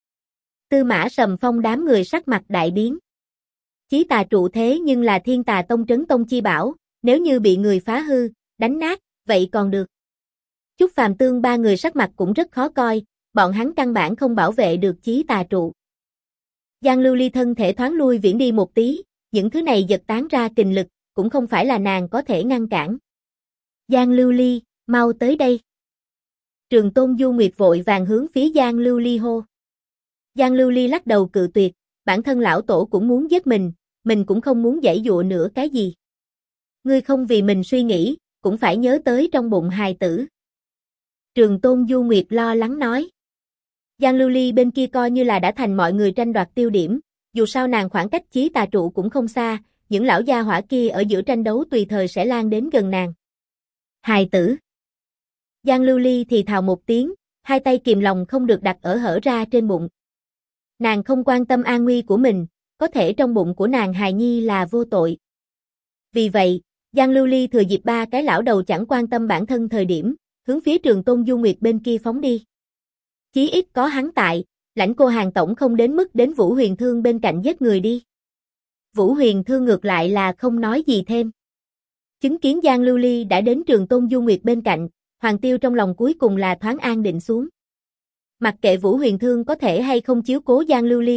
Tư Mã Sầm Phong đám người sắc mặt đại biến. Chí Tà trụ thế nhưng là Thiên Tà Tông trấn tông chi bảo, nếu như bị người phá hư, đánh nát, vậy còn được. Trúc Phàm Tương ba người sắc mặt cũng rất khó coi, bọn hắn căn bản không bảo vệ được Chí Tà trụ. Giang Lưu Ly thân thể thoáng lui viễn đi một tí, những thứ này giật tán ra kình lực, cũng không phải là nàng có thể ngăn cản. Giang Lưu Ly, mau tới đây. Trường Tôn Du Nguyệt vội vàng hướng phía Giang Lưu Ly hô. Giang Lưu Ly lắc đầu cự tuyệt, bản thân lão tổ cũng muốn giết mình cũng không muốn giãy dụa nữa cái gì. Ngươi không vì mình suy nghĩ, cũng phải nhớ tới trong bụng hài tử. Trường Tôn Du Nguyệt lo lắng nói. Giang Lưu Ly bên kia coi như là đã thành mọi người tranh đoạt tiêu điểm, dù sao nàng khoảng cách Chí Tà trụ cũng không xa, những lão gia hỏa kia ở giữa tranh đấu tùy thời sẽ lan đến gần nàng. Hài tử. Giang Lưu Ly thì thào một tiếng, hai tay kìm lòng không được đặt ở hở ra trên bụng. Nàng không quan tâm an nguy của mình, có thể trong bụng của nàng hài nhi là vô tội. Vì vậy, Giang Lưu Ly thừa dịp ba cái lão đầu chẳng quan tâm bản thân thời điểm, hướng phía Trường Tôn Du Nguyệt bên kia phóng đi. Chí ít có hắn tại, Lãnh Cô Hàn tổng không đến mức đến Vũ Huyền Thương bên cạnh giết người đi. Vũ Huyền Thương ngược lại là không nói gì thêm. Chứng kiến Giang Lưu Ly đã đến Trường Tôn Du Nguyệt bên cạnh, Hoàng Tiêu trong lòng cuối cùng là thoáng an định xuống. Mặc kệ Vũ Huyền Thương có thể hay không chiếu cố Giang Lưu Ly,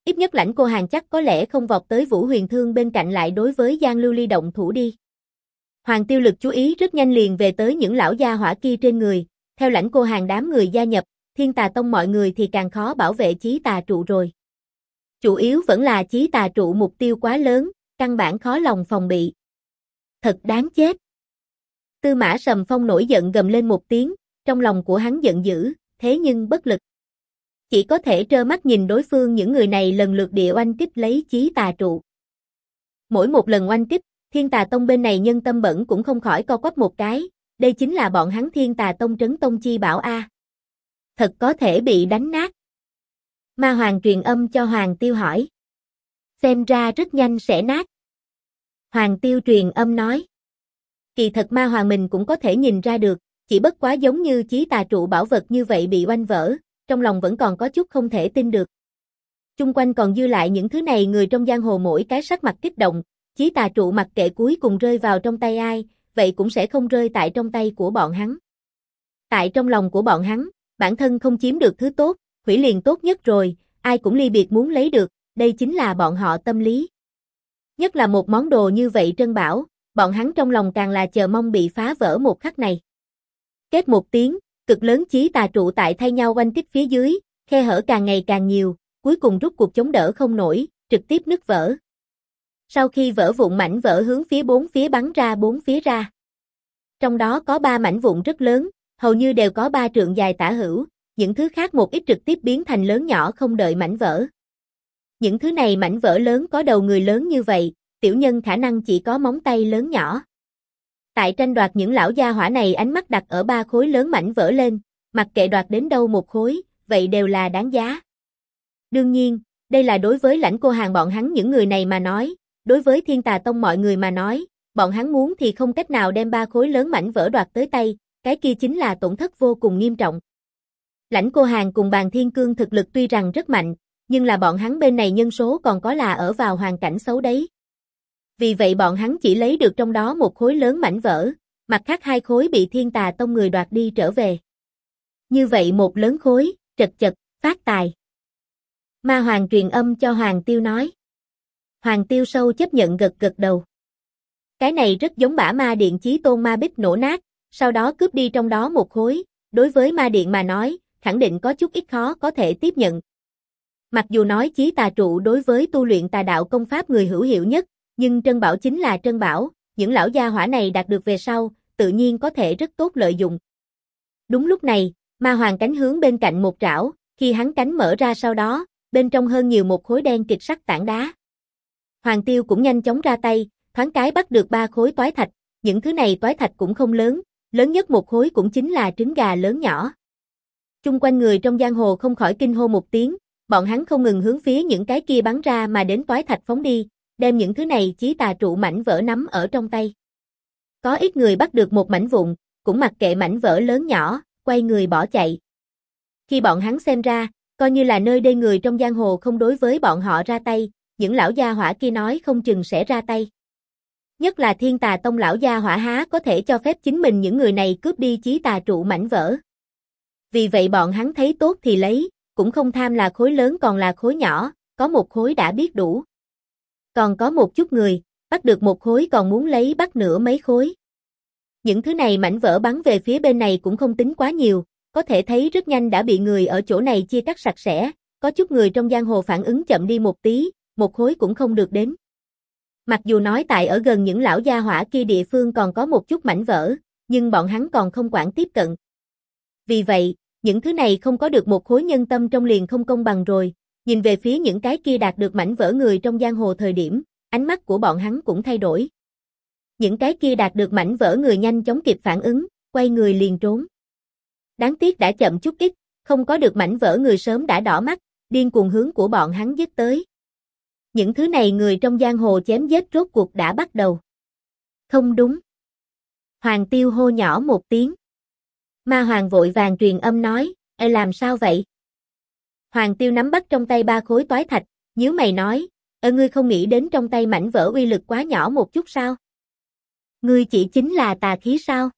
ít nhất Lãnh Cô Hàn chắc có lẽ không vọt tới Vũ Huyền Thương bên cạnh lại đối với Giang Lưu Ly động thủ đi. Hoàng Tiêu lực chú ý rất nhanh liền về tới những lão gia hỏa kia trên người, theo Lãnh Cô Hàn đám người gia nhập, Thiên Tà Tông mọi người thì càng khó bảo vệ chí tà trụ rồi. Chủ yếu vẫn là chí tà trụ mục tiêu quá lớn, căn bản khó lòng phòng bị. Thật đáng chết. Tư Mã Sầm Phong nổi giận gầm lên một tiếng, trong lòng của hắn giận dữ, thế nhưng bất lực. Chỉ có thể trơ mắt nhìn đối phương những người này lần lượt địa oanh kích lấy chí tà trụ. Mỗi một lần oanh kích, Thiên Tà Tông bên này nhân tâm bẩn cũng không khỏi co quắp một cái, đây chính là bọn hắn Thiên Tà Tông trấn tông chi bảo a. Thật có thể bị đánh nát. Ma Hoàng truyền âm cho Hoàng Tiêu hỏi. Xem ra rất nhanh sẽ nát. Hoàng Tiêu truyền âm nói. Kỳ thật Ma Hoàng mình cũng có thể nhìn ra được, chỉ bất quá giống như chí tà trụ bảo vật như vậy bị oanh vỡ, trong lòng vẫn còn có chút không thể tin được. Chung quanh còn dư lại những thứ này người trong giang hồ mỗi cái sắc mặt kích động, chí tà trụ mặc kệ cuối cùng rơi vào trong tay ai, vậy cũng sẽ không rơi tại trong tay của bọn hắn. Tại trong lòng của bọn hắn, bản thân không chiếm được thứ tốt, hủy liền tốt nhất rồi, ai cũng ly biệt muốn lấy được, đây chính là bọn họ tâm lý. Nhất là một món đồ như vậy trân bảo, bọn hắn trong lòng càng là chờ mong bị phá vỡ một khắc này. Kết một tiếng, cực lớn chí tà trụ tại thay nhau oanh kích phía dưới, khe hở càng ngày càng nhiều, cuối cùng rút cuộc chống đỡ không nổi, trực tiếp nứt vỡ. Sau khi vỡ vụn mảnh vỡ hướng phía bốn phía bắn ra bốn phía ra. Trong đó có 3 mảnh vụn rất lớn, hầu như đều có 3 trượng dài tả hữu, những thứ khác một ít trực tiếp biến thành lớn nhỏ không đợi mảnh vỡ. Những thứ này mảnh vỡ lớn có đầu người lớn như vậy, tiểu nhân khả năng chỉ có móng tay lớn nhỏ. Tại tranh đoạt những lão gia hỏa này ánh mắt đặt ở 3 khối lớn mảnh vỡ lên, mặc kệ đoạt đến đâu một khối, vậy đều là đáng giá. Đương nhiên, đây là đối với Lãnh Cô Hàn bọn hắn những người này mà nói, đối với Thiên Tà Tông mọi người mà nói, bọn hắn muốn thì không cách nào đem 3 khối lớn mảnh vỡ đoạt tới tay, cái kia chính là tổn thất vô cùng nghiêm trọng. Lãnh Cô Hàn cùng Bàn Thiên Cương thực lực tuy rằng rất mạnh, nhưng là bọn hắn bên này nhân số còn có là ở vào hoàn cảnh xấu đấy. Vì vậy bọn hắn chỉ lấy được trong đó một khối lớn mảnh vỡ, mặt khác 2 khối bị Thiên Tà Tông người đoạt đi trở về. Như vậy một lớn khối, trật chật, phát tài. Ma Hoàng truyền âm cho Hoàng Tiêu nói. Hoàng Tiêu sâu chấp nhận gật gật đầu. Cái này rất giống bả ma điện chí tôn ma bích nổ nát, sau đó cướp đi trong đó một khối, đối với ma điện mà nói, khẳng định có chút ít khó có thể tiếp nhận. Mặc dù nói chí tà trụ đối với tu luyện tà đạo công pháp người hữu hiệu nhất, nhưng trân bảo chính là trân bảo, những lão gia hỏa này đạt được về sau, tự nhiên có thể rất tốt lợi dụng. Đúng lúc này, Ma Hoàng cánh hướng bên cạnh một trảo, khi hắn cánh mở ra sau đó, bên trong hơn nhiều một khối đen kịt sắc tảng đá. Hoàng Tiêu cũng nhanh chóng ra tay, thoáng cái bắt được 3 khối toái thạch, những thứ này toái thạch cũng không lớn, lớn nhất một khối cũng chính là trứng gà lớn nhỏ. Chung quanh người trong giang hồ không khỏi kinh hô một tiếng, bọn hắn không ngừng hướng phía những cái kia bắn ra mà đến toái thạch phóng đi, đem những thứ này chí tà trụ mảnh vỡ nắm ở trong tay. Có ít người bắt được một mảnh vụn, cũng mặc kệ mảnh vỡ lớn nhỏ, quay người bỏ chạy. Khi bọn hắn xem ra, coi như là nơi đây người trong giang hồ không đối với bọn họ ra tay, những lão gia hỏa kia nói không chừng sẽ ra tay. Nhất là Thiên Tà Tông lão gia hỏa há có thể cho phép chính mình những người này cướp đi chí tà trụ mảnh vỡ. Vì vậy bọn hắn thấy tốt thì lấy, cũng không tham là khối lớn còn là khối nhỏ, có một khối đã biết đủ. Còn có một chút người, bắt được một khối còn muốn lấy bắt nửa mấy khối. Những thứ này mảnh vỡ bắn về phía bên này cũng không tính quá nhiều, có thể thấy rất nhanh đã bị người ở chỗ này chia cắt sạch sẽ, có chút người trong giang hồ phản ứng chậm đi một tí, một khối cũng không được đến. Mặc dù nói tại ở gần những lão gia hỏa kia địa phương còn có một chút mảnh vỡ, nhưng bọn hắn còn không quản tiếp cận. Vì vậy, những thứ này không có được một khối nhân tâm trong liền không công bằng rồi, nhìn về phía những cái kia đạt được mảnh vỡ người trong giang hồ thời điểm, ánh mắt của bọn hắn cũng thay đổi. Những cái kia đạt được mảnh vỡ người nhanh chóng kịp phản ứng, quay người liền trốn. Đáng tiếc đã chậm chút ít, không có được mảnh vỡ người sớm đã đỏ mắt, điên cuồng hướng của bọn hắn giết tới. Những thứ này người trong giang hồ chém giết rốt cuộc đã bắt đầu. Không đúng. Hoàng Tiêu hô nhỏ một tiếng. Ma Hoàng vội vàng truyền âm nói, ê làm sao vậy? Hoàng Tiêu nắm bắt trong tay 3 khối toái thạch, nhíu mày nói, ngươi không nghĩ đến trong tay mảnh vỡ uy lực quá nhỏ một chút sao? Ngươi chỉ chính là tà khí sao?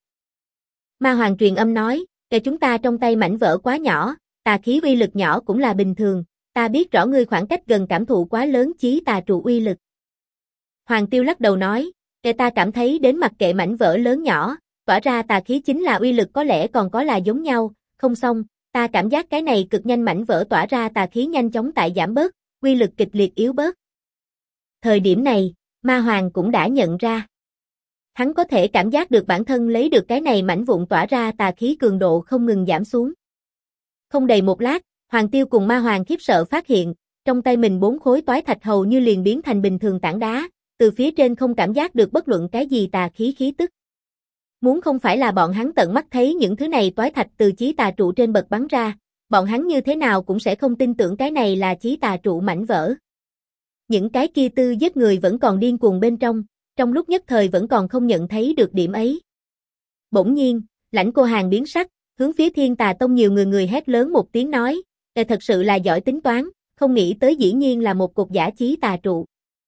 Ma Hoàng truyền âm nói, chúng ta trong tay mảnh vỡ quá nhỏ, tà khí uy lực nhỏ cũng là bình thường, ta biết rõ ngươi khoảng cách gần cảm thụ quá lớn chí tà trụ uy lực. Hoàng Tiêu lắc đầu nói, ta cảm thấy đến mặc kệ mảnh vỡ lớn nhỏ, tỏa ra tà khí chính là uy lực có lẽ còn có là giống nhau, không xong, ta cảm giác cái này cực nhanh mảnh vỡ tỏa ra tà khí nhanh chóng tại giảm bớt, uy lực kịch liệt yếu bớt. Thời điểm này, Ma Hoàng cũng đã nhận ra. Hắn có thể cảm giác được bản thân lấy được cái này mảnh vụn tỏa ra tà khí cường độ không ngừng giảm xuống. Không đầy một lát, Hoàng Tiêu cùng Ma Hoàng khiếp sợ phát hiện, trong tay mình 4 khối toái thạch hầu như liền biến thành bình thường tảng đá, từ phía trên không cảm giác được bất luận cái gì tà khí khí tức. Muốn không phải là bọn hắn tận mắt thấy những thứ này toái thạch từ chí tà trụ trên bật bắn ra, bọn hắn như thế nào cũng sẽ không tin tưởng cái này là chí tà trụ mảnh vỡ. Những cái kia tư giết người vẫn còn điên cuồng bên trong lúc nhất thời vẫn còn không nhận thấy được điểm ấy. Bỗng nhiên, Lãnh Cô Hàn biến sắc, hướng phía Thiên Tà Tông nhiều người hét lớn một tiếng nói, thật sự là giỏi tính toán, không nghĩ tới dĩ nhiên là một cục giả chí tà trụ.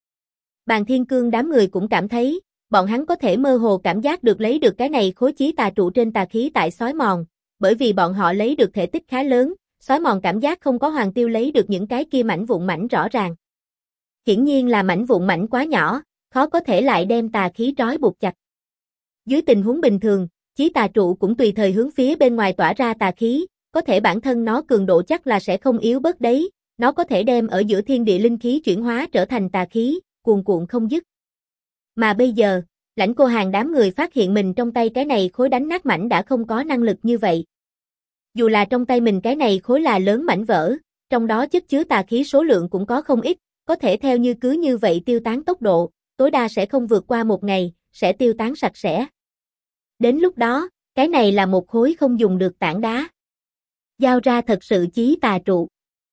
Bàn Thiên Cương đám người cũng cảm thấy, bọn hắn có thể mơ hồ cảm giác được lấy được cái này khối chí tà trụ trên tà khí tại xói mòn, bởi vì bọn họ lấy được thể tích khá lớn, xói mòn cảm giác không có Hoàng Tiêu lấy được những cái kia mảnh vụn mảnh rõ ràng. Hiển nhiên là mảnh vụn mảnh quá nhỏ, khó có thể lại đem tà khí trói buộc chặt. Dưới tình huống bình thường, chí tà trụ cũng tùy thời hướng phía bên ngoài tỏa ra tà khí, có thể bản thân nó cường độ chắc là sẽ không yếu bớt đấy, nó có thể đem ở giữa thiên địa linh khí chuyển hóa trở thành tà khí, cuồn cuộn không dứt. Mà bây giờ, Lãnh Cô Hàn đám người phát hiện mình trong tay cái này khối đánh nát mảnh đã không có năng lực như vậy. Dù là trong tay mình cái này khối là lớn mảnh vỡ, trong đó chất chứa tà khí số lượng cũng có không ít, có thể theo cứ như vậy tiêu tán tốc độ, tối đa sẽ không vượt qua một ngày, sẽ tiêu tán sạch sẽ. Đến lúc đó, cái này là một khối không dùng được tảng đá. Giao ra thật sự chí tà trụ.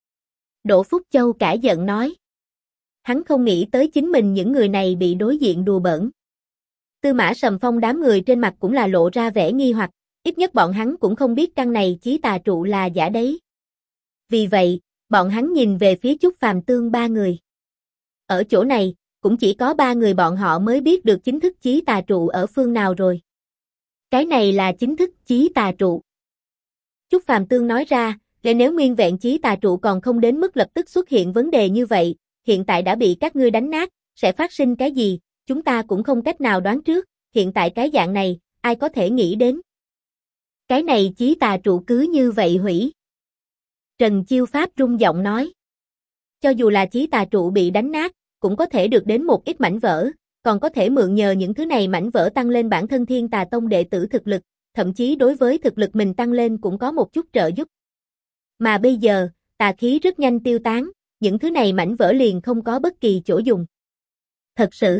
Đỗ Phúc Châu cả giận nói. Hắn không nghĩ tới chính mình những người này bị đối diện đùa bỡn. Tư Mã Sầm Phong đám người trên mặt cũng là lộ ra vẻ nghi hoặc, ít nhất bọn hắn cũng không biết căn này chí tà trụ là giả đấy. Vì vậy, bọn hắn nhìn về phía Chúc Phàm Tương ba người. Ở chỗ này, cũng chỉ có 3 người bọn họ mới biết được chính thức chí tà trụ ở phương nào rồi. Cái này là chính thức chí tà trụ. Chúc Phàm Tương nói ra, nếu nguyên vẹn chí tà trụ còn không đến mức lập tức xuất hiện vấn đề như vậy, hiện tại đã bị các ngươi đánh nát, sẽ phát sinh cái gì, chúng ta cũng không cách nào đoán trước, hiện tại cái dạng này, ai có thể nghĩ đến. Cái này chí tà trụ cứ như vậy hủy. Trần Chiêu Pháp rung giọng nói. Cho dù là chí tà trụ bị đánh nát, cũng có thể được đến một ít mảnh vỡ, còn có thể mượn nhờ những thứ này mảnh vỡ tăng lên bản thân Thiên Tà Tông đệ tử thực lực, thậm chí đối với thực lực mình tăng lên cũng có một chút trợ giúp. Mà bây giờ, tà khí rất nhanh tiêu tán, những thứ này mảnh vỡ liền không có bất kỳ chỗ dùng. Thật sự.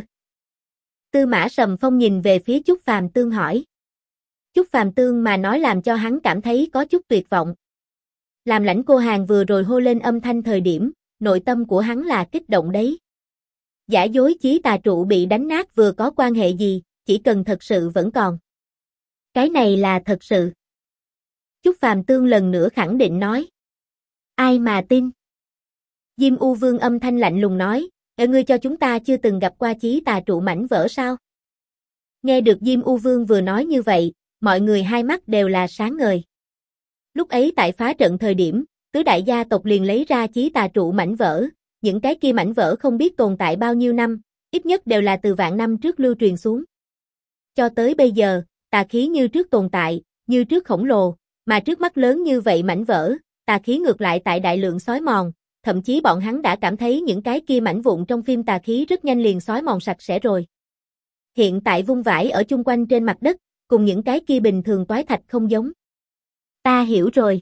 Tư Mã Sầm Phong nhìn về phía Chúc Phàm Tương hỏi. Chúc Phàm Tương mà nói làm cho hắn cảm thấy có chút tuyệt vọng. Làm Lãnh Cô Hàn vừa rồi hô lên âm thanh thời điểm, nội tâm của hắn là kích động đấy. Giả dối chí tà trụ bị đánh nát vừa có quan hệ gì, chỉ cần thật sự vẫn còn. Cái này là thật sự. Chúc Phàm Tương lần nữa khẳng định nói. Ai mà tin? Diêm U Vương âm thanh lạnh lùng nói, ngươi cho chúng ta chưa từng gặp qua chí tà trụ mảnh vỡ sao? Nghe được Diêm U Vương vừa nói như vậy, mọi người hai mắt đều là sáng ngời. Lúc ấy tại phá trận thời điểm, tứ đại gia tộc liền lấy ra chí tà trụ mảnh vỡ, những cái kia mảnh vỡ không biết tồn tại bao nhiêu năm, ít nhất đều là từ vạn năm trước lưu truyền xuống. Cho tới bây giờ, tà khí như trước tồn tại, như trước khổng lồ, mà trước mắt lớn như vậy mảnh vỡ, tà khí ngược lại tại đại lượng xói mòn, thậm chí bọn hắn đã cảm thấy những cái kia mảnh vụn trong phim tà khí rất nhanh liền xói mòn sạch sẽ rồi. Hiện tại vung vãi ở chung quanh trên mặt đất, cùng những cái kia bình thường toái thạch không giống. Ta hiểu rồi.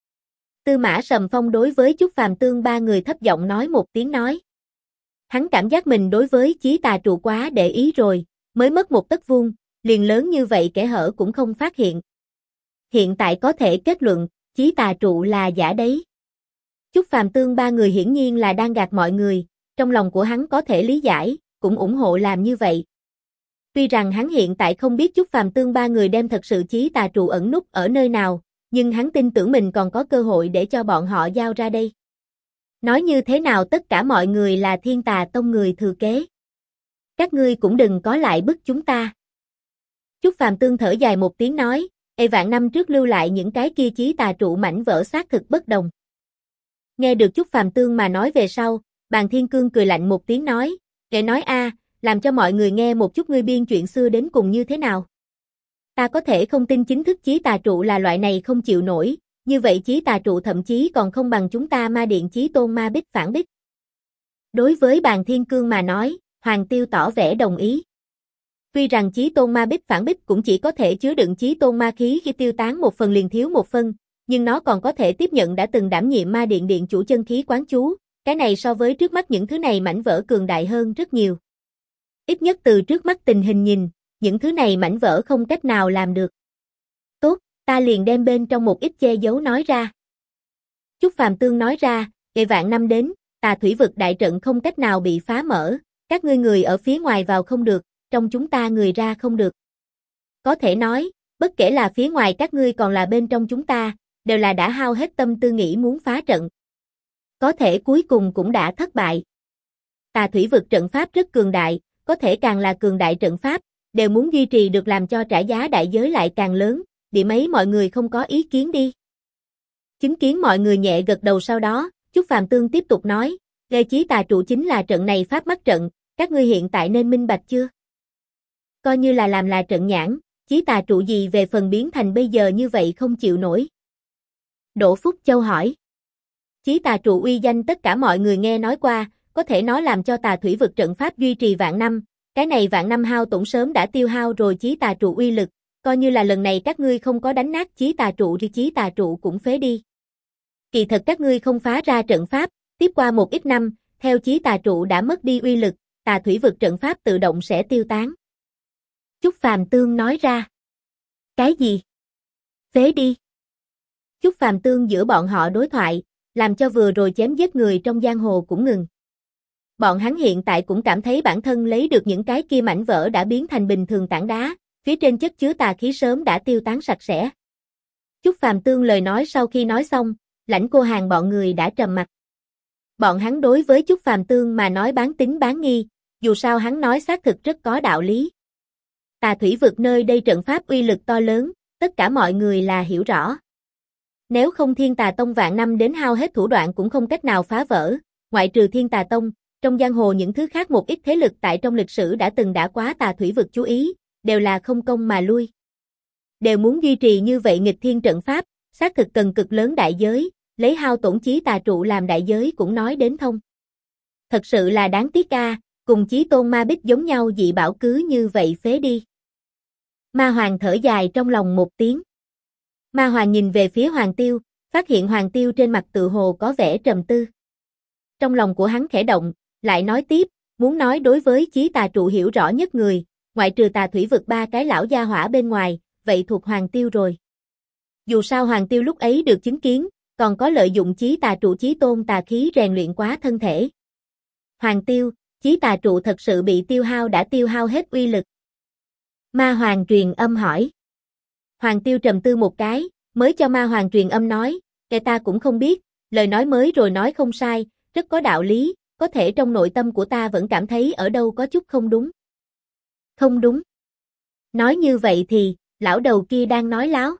Tư Mã Sầm Phong đối với Chúc Phàm Tương ba người thấp giọng nói một tiếng nói. Hắn cảm giác mình đối với chí tà trụ quá để ý rồi, mới mất một tấc vuông, liền lớn như vậy kẽ hở cũng không phát hiện. Hiện tại có thể kết luận, chí tà trụ là giả đấy. Chúc Phàm Tương ba người hiển nhiên là đang gạt mọi người, trong lòng của hắn có thể lý giải, cũng ủng hộ làm như vậy. Tuy rằng hắn hiện tại không biết Chúc Phàm Tương ba người đem thật sự chí tà trụ ẩn núp ở nơi nào, nhưng hắn tin tưởng mình còn có cơ hội để cho bọn họ giao ra đây. Nói như thế nào tất cả mọi người là Thiên Tà Tông người thừa kế. Các ngươi cũng đừng có lại bức chúng ta. Chúc Phàm Tương thở dài một tiếng nói, vạn năm trước lưu lại những cái kia chí tà trụ mảnh vỡ xác thực bất đồng. Nghe được Chúc Phàm Tương mà nói về sau, Bàn Thiên Cương cười lạnh một tiếng nói, kệ nói a, làm cho mọi người nghe một chút ngươi biên chuyện xưa đến cùng như thế nào. Ta có thể không tin chính thức Chí Tà Trụ là loại này không chịu nổi, như vậy Chí Tà Trụ thậm chí còn không bằng chúng ta Ma Điện Chí Tôn Ma Bích phản bích. Đối với Bàn Thiên Cương mà nói, Hoàng Tiêu tỏ vẻ đồng ý. Tuy rằng Chí Tôn Ma Bích phản bích cũng chỉ có thể chứa đựng Chí Tôn ma khí khi tiêu tán một phần liền thiếu một phân, nhưng nó còn có thể tiếp nhận đã từng đảm nhiệm Ma Điện điện chủ chân khí quán chú, cái này so với trước mắt những thứ này mảnh vỡ cường đại hơn rất nhiều. Ít nhất từ trước mắt tình hình nhìn, những thứ này mảnh vỡ không cách nào làm được. Tốt, ta liền đem bên trong một ít che giấu nói ra. Chúc Phàm Tương nói ra, ngày vạn năm đến, Tà Thủy vực đại trận không cách nào bị phá mở, các ngươi người ở phía ngoài vào không được, trong chúng ta người ra không được. Có thể nói, bất kể là phía ngoài các ngươi còn là bên trong chúng ta, đều là đã hao hết tâm tư nghĩ muốn phá trận. Có thể cuối cùng cũng đã thất bại. Tà Thủy vực trận pháp rất cường đại, có thể càng là cường đại trận pháp, đều muốn duy trì được làm cho trả giá đại giới lại càng lớn, điểm ấy mọi người không có ý kiến đi. Chứng kiến mọi người nhẹ gật đầu sau đó, Chúc Phàm Tương tiếp tục nói, Ghê Chí Tà Trụ chính là trận này pháp mắt trận, các ngươi hiện tại nên minh bạch chưa? Coi như là làm là trận nhãn, Chí Tà Trụ gì về phần biến thành bây giờ như vậy không chịu nổi. Đỗ Phúc Châu hỏi. Chí Tà Trụ uy danh tất cả mọi người nghe nói qua, có thể nói làm cho Tà Thủy vực trận pháp duy trì vạn năm, cái này vạn năm hao tổn sớm đã tiêu hao rồi Chí Tà Trụ uy lực, coi như là lần này các ngươi không có đánh nát Chí Tà Trụ thì Chí Tà Trụ cũng phế đi. Kỳ thật các ngươi không phá ra trận pháp, tiếp qua một ít năm, theo Chí Tà Trụ đã mất đi uy lực, Tà Thủy vực trận pháp tự động sẽ tiêu tán. Chúc Phàm Tương nói ra. Cái gì? Phế đi. Chúc Phàm Tương giữa bọn họ đối thoại, làm cho vừa rồi chém giết người trong giang hồ cũng ngừng. Bọn hắn hiện tại cũng cảm thấy bản thân lấy được những cái kia mảnh vỡ đã biến thành bình thường tảng đá, phía trên chất chứa tà khí sớm đã tiêu tán sạch sẽ. Chúc Phàm Tương lời nói sau khi nói xong, Lãnh Cô Hàn bọn người đã trầm mặc. Bọn hắn đối với Chúc Phàm Tương mà nói bán tín bán nghi, dù sao hắn nói xác thực rất có đạo lý. Tà Thủy vực nơi đây trận pháp uy lực to lớn, tất cả mọi người là hiểu rõ. Nếu không Thiên Tà Tông vạn năm đến hao hết thủ đoạn cũng không cách nào phá vỡ, ngoại trừ Thiên Tà Tông, trong giang hồ những thứ khác một ít thế lực tại trong lịch sử đã từng đã quá Tà Thủy vực chú ý, đều là không công mà lui. Đều muốn duy trì như vậy nghịch thiên trận pháp, xác thực cần cực lớn đại giới, lấy hao tổn Chí Tà Trụ làm đại giới cũng nói đến thông. Thật sự là đáng tiếc a, cùng Chí Tôn Ma Bích giống nhau dị bảo cứ như vậy phế đi. Ma Hoàng thở dài trong lòng một tiếng. Ma Hoàng nhìn về phía Hoàng Tiêu, phát hiện Hoàng Tiêu trên mặt tự hồ có vẻ trầm tư. Trong lòng của hắn khẽ động, lại nói tiếp, muốn nói đối với Chí Tà Trụ hiểu rõ nhất người, ngoại trừ Tà Thủy vực ba cái lão gia hỏa bên ngoài, vậy thuộc Hoàng Tiêu rồi. Dù sao Hoàng Tiêu lúc ấy được chứng kiến, còn có lợi dụng Chí Tà Trụ Chí Tôn tà khí rèn luyện quá thân thể. Hoàng Tiêu, Chí Tà Trụ thật sự bị tiêu hao đã tiêu hao hết uy lực. Ma Hoàng truyền âm hỏi. Hoàng Tiêu trầm tư một cái, mới cho Ma Hoàng truyền âm nói, kẻ ta cũng không biết, lời nói mới rồi nói không sai, rất có đạo lý, có thể trong nội tâm của ta vẫn cảm thấy ở đâu có chút không đúng. Không đúng. Nói như vậy thì, lão đầu kia đang nói láo.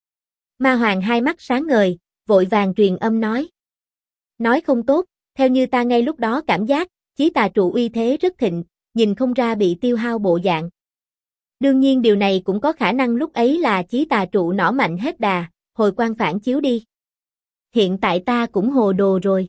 Ma Hoàng hai mắt sáng ngời, vội vàng truyền âm nói. Nói không tốt, theo như ta ngay lúc đó cảm giác, Chí Tà Trụ uy thế rất thịnh, nhìn không ra bị tiêu hao bộ dạng. Đương nhiên điều này cũng có khả năng lúc ấy là Chí Tà Trụ nỏ mạnh hết đà, hồi quang phản chiếu đi. Hiện tại ta cũng hồ đồ rồi.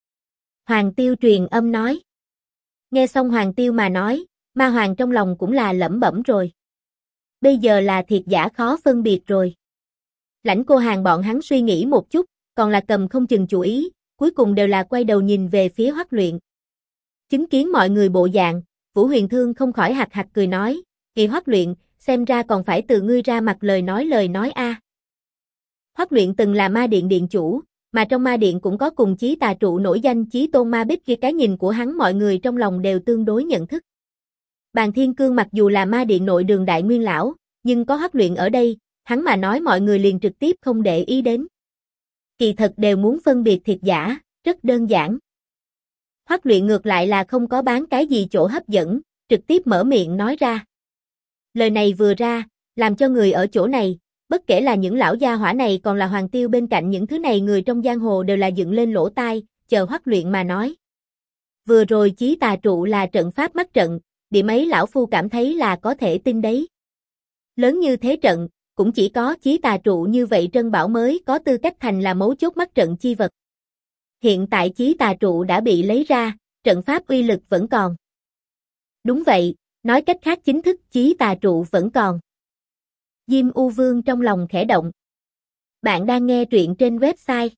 Hoàng Tiêu truyền âm nói. Nghe xong Hoàng Tiêu mà nói, Ma Hoàng trong lòng cũng là lẩm bẩm rồi. Bây giờ là thiệt giả khó phân biệt rồi. Lãnh Cô Hàn bọn hắn suy nghĩ một chút, còn là cầm không chừng chủ ý, cuối cùng đều là quay đầu nhìn về phía Hoắc Luyện. Chứng kiến mọi người bộ dạng, Vũ Huyền Thương không khỏi hạc hạc cười nói, "Kỳ Hoắc Luyện, xem ra còn phải từ ngươi ra mặt lời nói a." Hoắc Luyện từng là Ma Điện điện chủ, mà trong Ma Điện cũng có cùng Chí Tà Trụ nổi danh Chí Tôn Ma Bích kia, cái nhìn của hắn mọi người trong lòng đều tương đối nhận thức. Bàn Thiên Cương mặc dù là Ma Điện nội đường đại nguyên lão, nhưng có Hoắc Luyện ở đây, hắn mà nói mọi người liền trực tiếp không để ý đến. Kỳ thật đều muốn phân biệt thiệt giả, rất đơn giản. Hoắc Luyện ngược lại là không có bán cái gì chỗ hấp dẫn, trực tiếp mở miệng nói ra. Lời này vừa ra, làm cho người ở chỗ này, Bất kể là những lão gia hỏa này còn là Hoàng Tiêu bên cạnh những thứ này người trong giang hồ đều là dựng lên lỗ tai, chờ Hoắc Luyện mà nói. Vừa rồi Chí Tà trụ là trận pháp mắt trận, điểm ấy lão phu cảm thấy là có thể tin đấy. Lớn như thế trận, cũng chỉ có Chí Tà trụ như vậy Trân Bảo mới có tư cách thành là mấu chốt mắt trận chi vật. Hiện tại Chí Tà trụ đã bị lấy ra, trận pháp uy lực vẫn còn. Đúng vậy, nói cách khác chính thức Chí Tà trụ vẫn còn. Diêm U Vương trong lòng khẽ động. Bạn đang nghe truyện trên website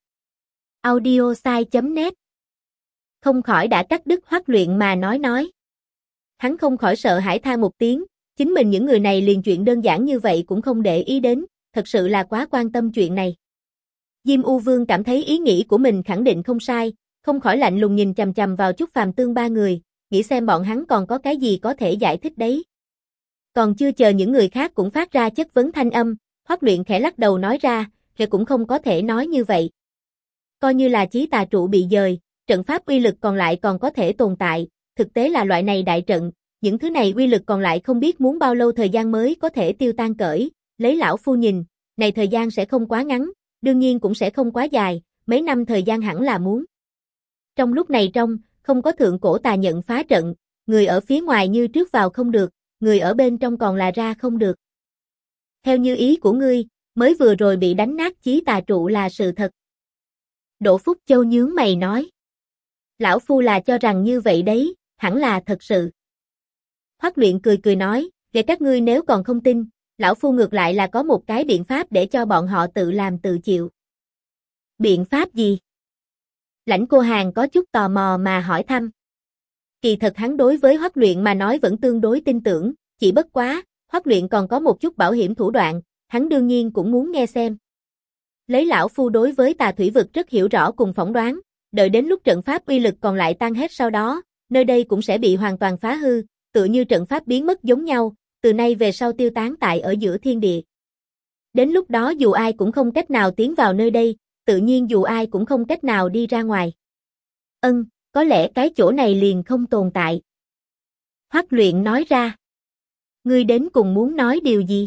audiosai.net. Không khỏi đã cắt đứt Hoắc Luyện mà nói. Hắn không khỏi sợ hãi than một tiếng, chính mình những người này liền chuyện đơn giản như vậy cũng không để ý đến, thật sự là quá quan tâm chuyện này. Diêm U Vương cảm thấy ý nghĩ của mình khẳng định không sai, không khỏi lạnh lùng nhìn chằm chằm vào Trúc Phàm Tương ba người, nghĩ xem bọn hắn còn có cái gì có thể giải thích đấy. Còn chưa chờ những người khác cũng phát ra chất vấn thanh âm, Hoắc Luyện khẽ lắc đầu nói ra, thì cũng không có thể nói như vậy. Coi như là Chí Tà trụ bị dời, trận pháp uy lực còn lại còn có thể tồn tại, thực tế là loại này đại trận, những thứ này uy lực còn lại không biết muốn bao lâu thời gian mới có thể tiêu tan cởi, lấy lão phu nhìn, này thời gian sẽ không quá ngắn, đương nhiên cũng sẽ không quá dài, mấy năm thời gian hẳn là muốn. Trong lúc này không có thượng cổ tà nhận phá trận, người ở phía ngoài như trước vào không được, người ở bên trong còn là ra không được. Theo như ý của ngươi, mới vừa rồi bị đánh nát Chí Tà trụ là sự thật. Đỗ Phúc Châu nhướng mày nói. Lão phu là cho rằng như vậy đấy, hẳn là thật sự. Hoắc Luyện cười nói, để các ngươi nếu còn không tin, lão phu ngược lại là có một cái biện pháp để cho bọn họ tự làm tự chịu. Biện pháp gì? Lãnh Cô Hàn có chút tò mò mà hỏi thăm. Kỳ thật hắn đối với Hoắc Luyện mà nói vẫn tương đối tin tưởng, chỉ bất quá, Hoắc Luyện còn có một chút bảo hiểm thủ đoạn, hắn đương nhiên cũng muốn nghe xem. Lấy lão phu đối với tà thủy vực rất hiểu rõ cùng phỏng đoán, đợi đến lúc trận pháp uy lực còn lại tan hết sau đó, nơi đây cũng sẽ bị hoàn toàn phá hư, tựa như trận pháp biến mất giống nhau, từ nay về sau tiêu tán tại ở giữa thiên địa. Đến lúc đó dù ai cũng không cách nào tiến vào nơi đây, tự nhiên dù ai cũng không cách nào đi ra ngoài. Có lẽ cái chỗ này liền không tồn tại. Hoắc Luyện nói ra. Ngươi đến cùng muốn nói điều gì?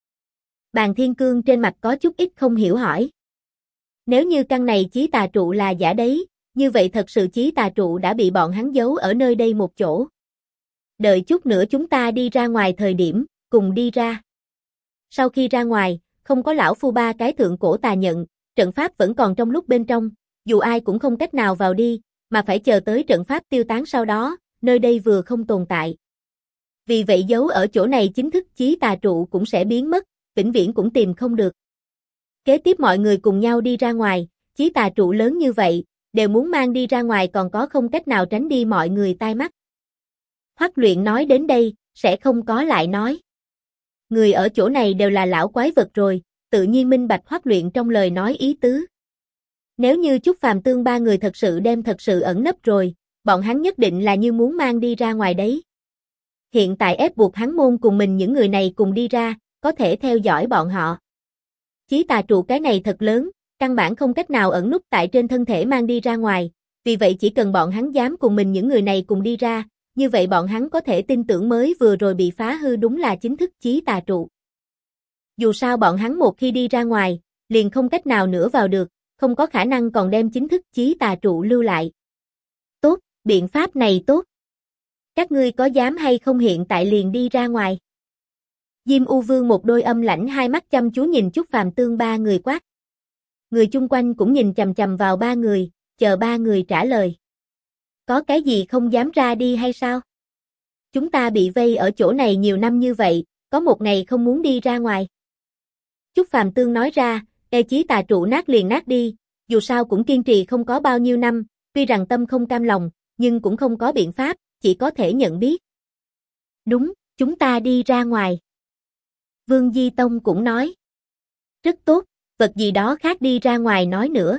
Bàn Thiên Cương trên mặt có chút ít không hiểu hỏi. Nếu như căn này Chí Tà trụ là giả đấy, như vậy thật sự Chí Tà trụ đã bị bọn hắn giấu ở nơi đây một chỗ. Đợi chút nữa chúng ta đi ra ngoài thời điểm, cùng đi ra. Sau khi ra ngoài, không có lão phu ba cái thượng cổ tà nhận, trận pháp vẫn còn trong lúc bên trong, dù ai cũng không cách nào vào đi, mà phải chờ tới trận pháp tiêu tán sau đó, nơi đây vừa không tồn tại. Vì vậy giấu ở chỗ này chính thức Chí Tà trụ cũng sẽ biến mất, vĩnh viễn cũng tìm không được. Kế tiếp mọi người cùng nhau đi ra ngoài, Chí Tà trụ lớn như vậy, đều muốn mang đi ra ngoài còn có không cách nào tránh đi mọi người tai mắt. Hoắc Luyện nói đến đây, sẽ không có lại nói. Người ở chỗ này đều là lão quái vật rồi, tự nhiên minh bạch Hoắc Luyện trong lời nói ý tứ. Nếu như Trúc Phàm Tương ba người thật sự ẩn nấp rồi, bọn hắn nhất định là như muốn mang đi ra ngoài đấy. Hiện tại ép buộc hắn môn cùng mình những người này cùng đi ra, có thể theo dõi bọn họ. Chí Tà trụ cái này thật lớn, căn bản không cách nào ẩn núp tại trên thân thể mang đi ra ngoài, vì vậy chỉ cần bọn hắn dám cùng mình những người này cùng đi ra, như vậy bọn hắn có thể tin tưởng mới vừa rồi bị phá hư đúng là chính thức Chí Tà trụ. Dù sao bọn hắn một khi đi ra ngoài, liền không cách nào nữa vào được, không có khả năng còn đem chính thức Chí Tà trụ lưu lại. Tốt, biện pháp này tốt. Các ngươi có dám hay không hiện tại liền đi ra ngoài? Diêm U Vương một đôi âm lãnh hai mắt chăm chú nhìn Trúc Phàm Tương ba người quát. Người chung quanh cũng nhìn chằm chằm vào ba người, chờ ba người trả lời. Có cái gì không dám ra đi hay sao? Chúng ta bị vây ở chỗ này nhiều năm như vậy, có một ngày không muốn đi ra ngoài. Trúc Phàm Tương nói ra, Chí Tà trụ nát liền nát đi, dù sao cũng kiên trì không có bao nhiêu năm, tuy rằng tâm không cam lòng, nhưng cũng không có biện pháp, chỉ có thể nhận biết. Đúng, chúng ta đi ra ngoài. Vương Di Tông cũng nói. Rất tốt, vật gì đó khác đi ra ngoài nói nữa.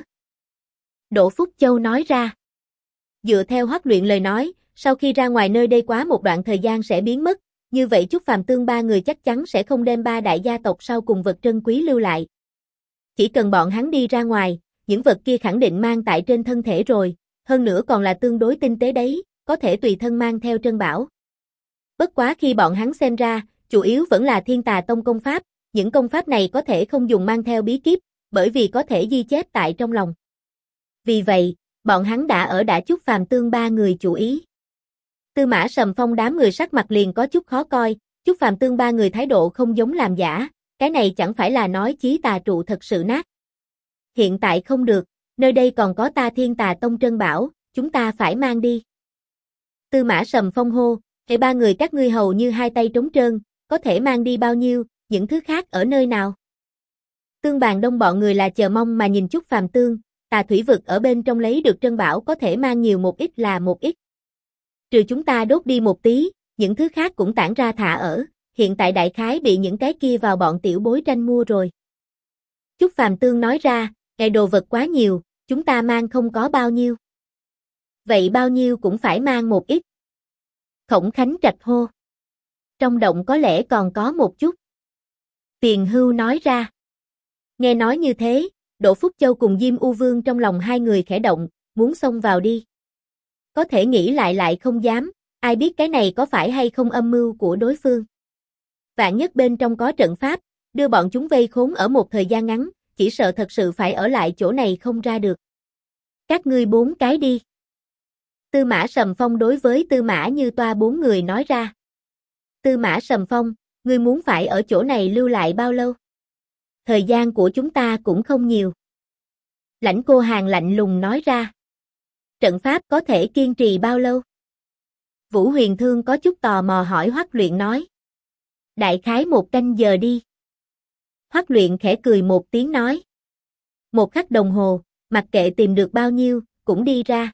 Đỗ Phúc Châu nói ra. Dựa theo Hoắc Luyện lời nói, sau khi ra ngoài nơi đây quá một đoạn thời gian sẽ biến mất, như vậy Trúc Phàm Tương ba người chắc chắn sẽ không đem ba đại gia tộc sau cùng vật trân quý lưu lại. Chỉ cần bọn hắn đi ra ngoài, những vật kia khẳng định mang tại trên thân thể rồi, hơn nữa còn là tương đối tinh tế đấy, có thể tùy thân mang theo trân bảo. Bất quá khi bọn hắn xem ra, chủ yếu vẫn là Thiên Tà Tông công pháp, những công pháp này có thể không dùng mang theo bí kíp, bởi vì có thể ghi chép tại trong lòng. Vì vậy, bọn hắn đã Chúc Phàm Tương ba người chủ ý. Tư Mã Sầm Phong đám người sắc mặt liền có chút khó coi, Chúc Phàm Tương ba người thái độ không giống làm giả, cái này chẳng phải là nói Chí Tà trụ thật sự nát. Hiện tại không được, nơi đây còn có ta Thiên Tà Tông Trân Bảo, chúng ta phải mang đi. Tư Mã Sầm Phong hô, ba người các ngươi hầu như hai tay trống trơn, có thể mang đi bao nhiêu, những thứ khác ở nơi nào? Tương Bàn Đông bọn người là chờ mong mà nhìn Chúc Phàm Tương, Tà Thủy Vực ở bên trong lấy được Trân Bảo có thể mang nhiều một ít là một ít. Trừ chúng ta đốt đi một tí, những thứ khác cũng tản ra thả ở, hiện tại đại khái bị những cái kia vào bọn tiểu bối tranh mua rồi. Chúc Phàm Tương nói ra, đồ vật quá nhiều, chúng ta mang không có bao nhiêu. Vậy bao nhiêu cũng phải mang một ít. Khổng Khánh Trạch hô. Trong động có lẽ còn có một chút. Tiền Hưu nói ra. Nghe nói như thế, Đỗ Phúc Châu cùng Diêm U Vương trong lòng hai người khẽ động, muốn xông vào đi. Có thể nghĩ lại không dám, ai biết cái này có phải hay không âm mưu của đối phương. Vạn nhất bên trong có trận pháp, đưa bọn chúng vây khốn ở một thời gian ngắn, chỉ sợ thật sự phải ở lại chỗ này không ra được. Các ngươi 4 cái đi. Tư Mã Sầm Phong đối với Tư Mã Như Toa 4 người nói ra. Tư Mã Sầm Phong, ngươi muốn phải ở chỗ này lưu lại bao lâu? Thời gian của chúng ta cũng không nhiều. Lãnh Cô Hàn lạnh lùng nói ra. Trận pháp có thể kiên trì bao lâu? Vũ Huyền Thương có chút tò mò hỏi Hoắc Luyện nói. Đại khái 1 canh giờ đi. Hoắc Luyện khẽ cười một tiếng nói. 1 khắc đồng hồ, mặc kệ tìm được bao nhiêu, cũng đi ra.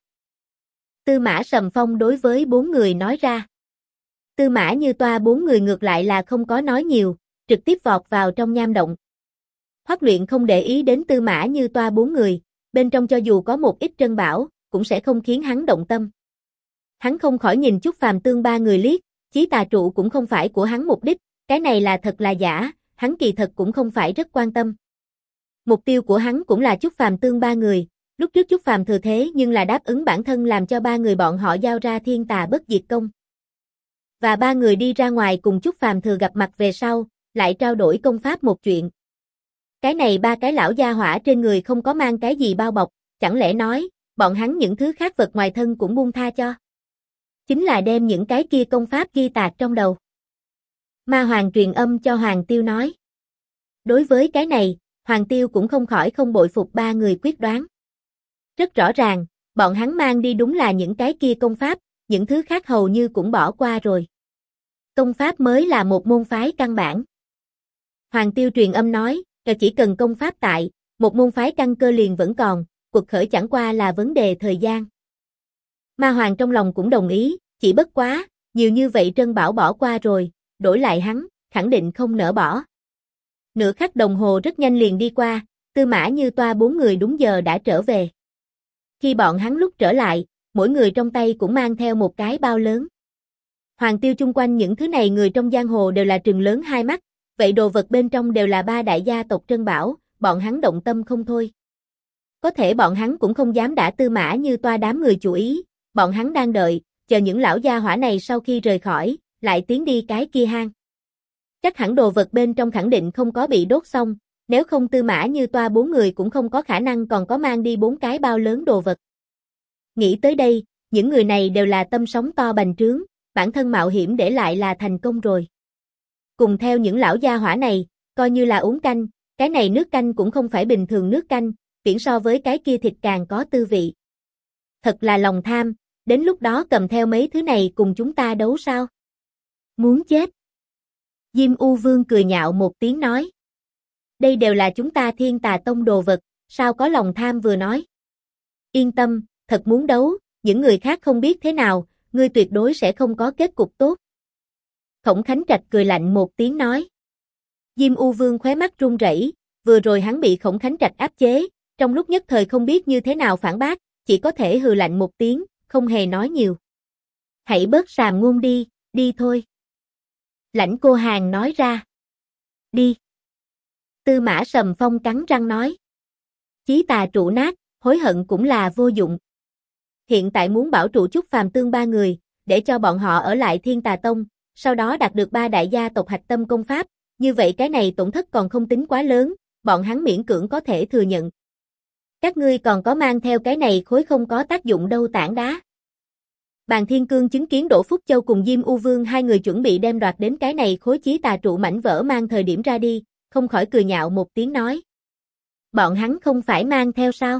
Tư Mã Sầm Phong đối với 4 người nói ra. Tư Mã Như Toa 4 người ngược lại là không có nói nhiều, trực tiếp vọt vào trong nham động. Hoắc Luyện không để ý đến Tư Mã Như Toa 4 người, bên trong cho dù có một ít trân bảo, cũng sẽ không khiến hắn động tâm. Hắn không khỏi nhìn Chúc Phàm Tương 3 người liếc, Chí Tà trụ cũng không phải của hắn mục đích, cái này là thật là giả, hắn kỳ thật cũng không phải rất quan tâm. Mục tiêu của hắn cũng là Chúc Phàm Tương 3 người, lúc trước Chúc Phàm thừa thế nhưng là đáp ứng bản thân làm cho 3 người bọn họ giao ra Thiên Tà Bất Diệt Công. Và 3 người đi ra ngoài cùng Chúc Phàm thừa gặp mặt về sau, lại trao đổi công pháp một chuyện. Cái này 3 cái lão gia hỏa trên người không có mang cái gì bao bọc, chẳng lẽ nói, bọn hắn những thứ khác vật ngoài thân cũng buông tha cho. Chính là đem những cái kia công pháp ghi tạc trong đầu. Ma Hoàng truyền âm cho Hoàng Tiêu nói. Đối với cái này, Hoàng Tiêu cũng không khỏi không bội phục 3 người quyết đoán. Rất rõ ràng, bọn hắn mang đi đúng là những cái kia công pháp, những thứ khác hầu như cũng bỏ qua rồi. Công pháp mới là một môn phái căn bản. Hoàng Tiêu truyền âm nói, chỉ cần công pháp tại, một môn phái căn cơ liền vẫn còn, cuộc khởi chẳng qua là vấn đề thời gian. Ma Hoàng trong lòng cũng đồng ý, chỉ bất quá, nhiều như vậy trân bảo bỏ qua rồi, đổi lại hắn, khẳng định không nỡ bỏ. Nửa khắc đồng hồ rất nhanh liền đi qua, Tư Mã Như Toa 4 người đúng giờ đã trở về. Khi bọn hắn lúc trở lại, mỗi người trong tay cũng mang theo một cái bao lớn. Hoàng Tiêu chung quanh những thứ này người trong giang hồ đều là trừng lớn hai mắt, vậy đồ vật bên trong đều là 3 đại gia tộc trân bảo, bọn hắn động tâm không thôi. Có thể bọn hắn cũng không dám đã Tư Mã Như Toa đám người chú ý, bọn hắn đang đợi, chờ những lão gia hỏa này sau khi rời khỏi, lại tiến đi cái kia hang. Chắc hẳn đồ vật bên trong khẳng định không có bị đốt xong, nếu không Tư Mã Như Toa 4 người cũng không có khả năng còn có mang đi 4 cái bao lớn đồ vật. Nghĩ tới đây, những người này đều là tâm sóng to bành trướng, bản thân mạo hiểm để lại là thành công rồi. Cùng theo những lão gia hỏa này, coi như là uống canh, cái này nước canh cũng không phải bình thường nước canh, viễn so với cái kia thịt càng có tư vị. Thật là lòng tham, đến lúc đó cầm theo mấy thứ này cùng chúng ta đấu sao? Muốn chết. Diêm U Vương cười nhạo một tiếng nói. Đây đều là chúng ta Thiên Tà Tông đồ vật, sao có lòng tham vừa nói. Yên tâm, thật muốn đấu, những người khác không biết thế nào, ngươi tuyệt đối sẽ không có kết cục tốt. Khổng Khánh Trạch cười lạnh một tiếng nói. Diêm U Vương khóe mắt run rẩy, vừa rồi hắn bị Khổng Khánh Trạch áp chế, trong lúc nhất thời không biết như thế nào phản bác, chỉ có thể hừ lạnh một tiếng, không hề nói nhiều. Hãy bớt sàm ngôn đi, đi thôi. Lãnh Cô Hàn nói ra. Đi. Tư Mã Sầm Phong cắn răng nói. Chí Tà trụ nát, hối hận cũng là vô dụng. Hiện tại muốn bảo trụ Chúc Phàm Tương 3 người, để cho bọn họ ở lại Thiên Tà Tông, sau đó đạt được 3 đại gia tộc hạch tâm công pháp, như vậy cái này tổn thất còn không tính quá lớn, bọn hắn miễn cưỡng có thể thừa nhận. Các ngươi còn có mang theo cái này khối không có tác dụng đâu tảng đá. Bàn Thiên Cương chứng kiến Đỗ Phúc Châu cùng Diêm U Vương hai người chuẩn bị đem đoạt đến cái này khối chí tà trụ mảnh vỡ mang thời điểm ra đi, không khỏi cười nhạo một tiếng nói. Bọn hắn không phải mang theo sao?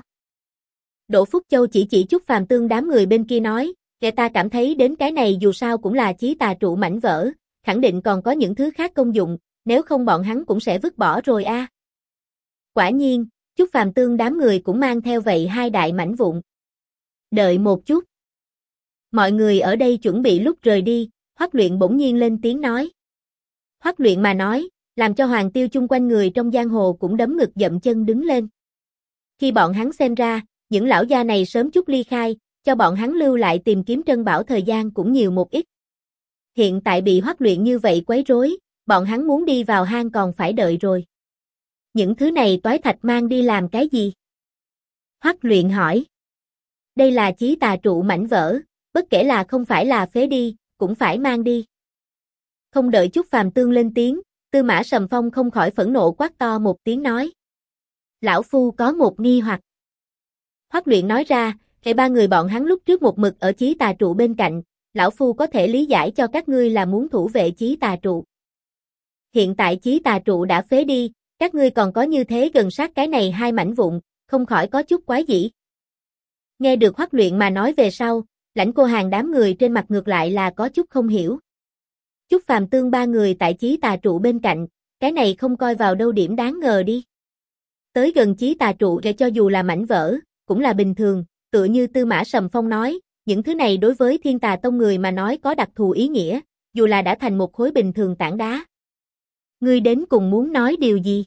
Đỗ Phúc Châu chỉ Chúc Phàm Tương đám người bên kia nói, để ta cảm thấy đến cái này dù sao cũng là chí tà trụ mảnh vỡ, khẳng định còn có những thứ khác công dụng, nếu không bọn hắn cũng sẽ vứt bỏ rồi a. Quả nhiên, Chúc Phàm Tương đám người cũng mang theo vậy hai đại mảnh vụn. Đợi một chút. Mọi người ở đây chuẩn bị lúc rời đi, Hoắc Luyện bỗng nhiên lên tiếng nói. Hoắc Luyện mà nói, làm cho Hoàng Tiêu chung quanh người trong giang hồ cũng đấm ngực dậm chân đứng lên. Khi bọn hắn xem ra, những lão gia này sớm chút ly khai, cho bọn hắn lưu lại tìm kiếm trân bảo thời gian cũng nhiều một ít. Hiện tại bị Hoắc Luyện như vậy quấy rối, bọn hắn muốn đi vào hang còn phải đợi rồi. Những thứ này toái thạch mang đi làm cái gì? Hoắc Luyện hỏi. Đây là chí tà trụ mảnh vỡ, bất kể là không phải là phế đi, cũng phải mang đi. Không đợi Chúc Phàm Tương lên tiếng, Tư Mã Sầm Phong không khỏi phẫn nộ quát to một tiếng nói. Lão Phu có một nghi hoặc. Hoắc Luyện nói ra, hệ ba người bọn hắn lúc trước một mực ở chí tà trụ bên cạnh, Lão Phu có thể lý giải cho các ngươi là muốn thủ vệ chí tà trụ. Hiện tại chí tà trụ đã phế đi, các ngươi còn có như thế gần sát cái này hai mảnh vụn, không khỏi có chút quái dĩ. Nghe được Hoắc Luyện mà nói về sau, Lãnh Cô Hàng đám người trên mặt ngược lại là có chút không hiểu. Chúc Phàm Tương ba người tại chí tà trụ bên cạnh, cái này không coi vào đâu điểm đáng ngờ đi. Tới gần chí tà trụ để cho dù là mảnh vỡ, cũng là bình thường, tựa như Tư Mã Sầm Phong nói, những thứ này đối với Thiên Tà Tông người mà nói có đặc thù ý nghĩa, dù là đã thành một khối bình thường tảng đá. Ngươi đến cùng muốn nói điều gì?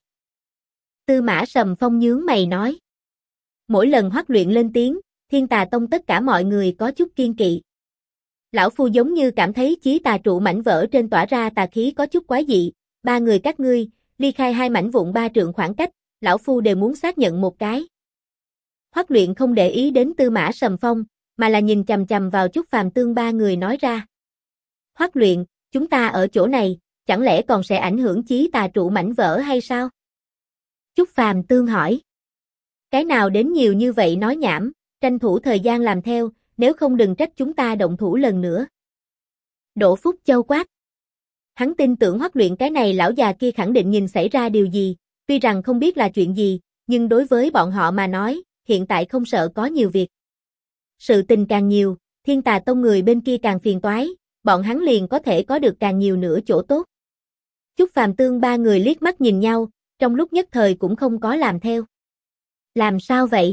Tư Mã Sầm Phong nhướng mày nói. Mỗi lần Hoắc Luyện lên tiếng, Thiên Tà Tông tất cả mọi người có chút kiên kỵ. Lão Phu giống như cảm thấy chí tà trụ mảnh vỡ trên tỏa ra tà khí có chút quái dị, ba người các ngươi, ly khai hai mảnh vụn 3 trượng khoảng cách, Lão Phu đều muốn xác nhận một cái. Hoắc Luyện không để ý đến Tư Mã Sầm Phong, mà là nhìn chằm chằm vào Chúc Phàm Tương ba người nói ra. Hoắc Luyện, chúng ta ở chỗ này, chẳng lẽ còn sẽ ảnh hưởng chí tà trụ mảnh vỡ hay sao? Chúc Phàm Tương hỏi. Cái nào đến nhiều như vậy nói nhảm, tranh thủ thời gian làm theo, nếu không đừng trách chúng ta động thủ lần nữa. Đỗ Phúc Châu quát. Hắn tin tưởng Hoắc Luyện cái này lão già kia khẳng định nhìn xảy ra điều gì, tuy rằng không biết là chuyện gì, nhưng đối với bọn họ mà nói, hiện tại không sợ có nhiều việc. Sự tình càng nhiều, Thiên Tà Tông người bên kia càng phiền toái, bọn hắn liền có thể có được càng nhiều nữa chỗ tốt. Chúc Phàm Tương ba người liếc mắt nhìn nhau, trong lúc nhất thời cũng không có làm theo. Làm sao vậy?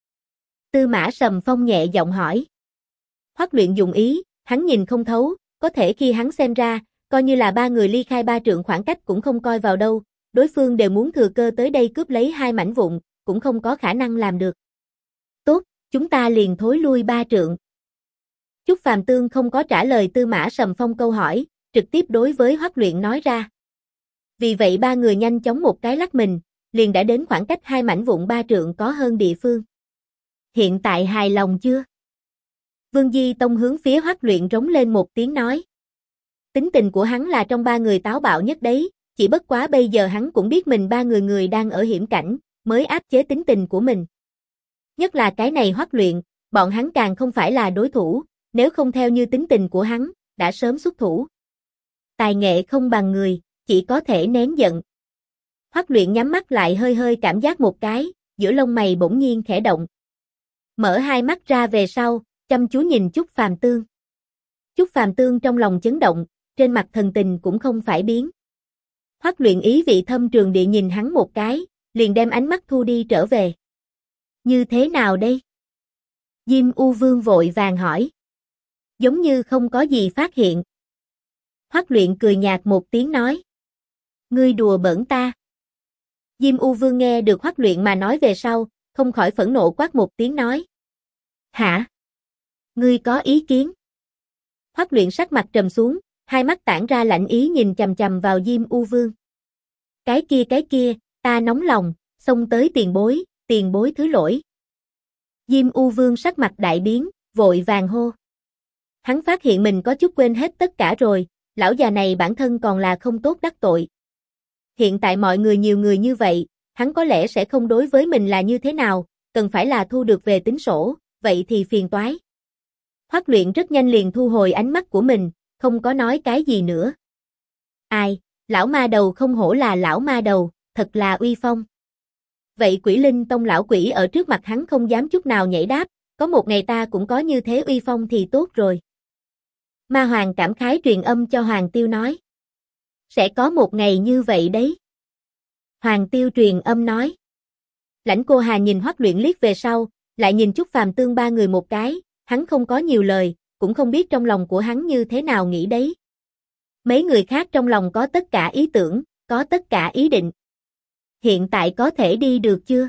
Tư Mã Sầm Phong nhẹ giọng hỏi. Hoắc Luyện dùng ý, hắn nhìn không thấu, có thể khi hắn xem ra, coi như là ba người ly khai 3 trượng khoảng cách cũng không coi vào đâu, đối phương đều muốn thừa cơ tới đây cướp lấy hai mảnh vụn, cũng không có khả năng làm được. Tốt, chúng ta liền thối lui 3 trượng. Chúc Phàm Tương không có trả lời Tư Mã Sầm Phong câu hỏi, trực tiếp đối với Hoắc Luyện nói ra. Vì vậy ba người nhanh chóng một cái lắc mình, liền đã đến khoảng cách hai mảnh vụn 3 trượng có hơn địa phương. Hiện tại hài lòng chưa? Vương Di Tông hướng phía Hoắc Luyện rống lên một tiếng nói. Tính tình của hắn là trong ba người táo bạo nhất đấy, chỉ bất quá bây giờ hắn cũng biết mình ba người đang ở hiểm cảnh, mới áp chế tính tình của mình. Nhất là cái này Hoắc Luyện, bọn hắn càng không phải là đối thủ, nếu không theo như tính tình của hắn, đã sớm xuất thủ. Tài nghệ không bằng người, chỉ có thể nén giận. Hoắc Luyện nhắm mắt lại hơi hơi cảm giác một cái, giữa lông mày bỗng nhiên khẽ động. Mở hai mắt ra về sau, chăm chú nhìn Chúc Phàm Tương. Chúc Phàm Tương trong lòng chấn động, trên mặt thần tình cũng không phải biến. Hoắc Luyện ý vị thâm trường địa nhìn hắn một cái, liền đem ánh mắt thu đi trở về. Như thế nào đây? Diêm U Vương vội vàng hỏi. Giống như không có gì phát hiện. Hoắc Luyện cười nhạt một tiếng nói. Ngươi đùa bỡn ta. Diêm U Vương nghe được Hoắc Luyện mà nói về sau, không khỏi phẫn nộ quát một tiếng nói. Hả? Ngươi có ý kiến? Hoắc Luyện sắc mặt trầm xuống, hai mắt tản ra lạnh ý nhìn chằm chằm vào Diêm U Vương. Cái kia, ta nóng lòng, xông tới tiền bối thứ lỗi. Diêm U Vương sắc mặt đại biến, vội vàng hô. Hắn phát hiện mình có chút quên hết tất cả rồi, lão già này bản thân còn là không tốt đắc tội. Hiện tại mọi người nhiều người như vậy, hắn có lẽ sẽ không đối với mình là như thế nào, cần phải là thu được về tính sổ, vậy thì phiền toái. Hoắc Luyện rất nhanh liền thu hồi ánh mắt của mình, không có nói cái gì nữa. Ai, lão ma đầu không hổ là lão ma đầu, thật là uy phong. Vậy Quỷ Linh Tông lão quỷ ở trước mặt hắn không dám chút nào nhảy đáp, có một ngày ta cũng có như thế uy phong thì tốt rồi. Ma Hoàng cảm khái truyền âm cho Hoàng Tiêu nói. Sẽ có một ngày như vậy đấy. Hoàng Tiêu truyền âm nói. Lãnh Cô Hà nhìn Hoắc Luyện liếc về sau, lại nhìn Trúc Phàm Tương ba người một cái, hắn không có nhiều lời, cũng không biết trong lòng của hắn như thế nào nghĩ đấy. Mấy người khác trong lòng có tất cả ý tưởng, có tất cả ý định. Hiện tại có thể đi được chưa?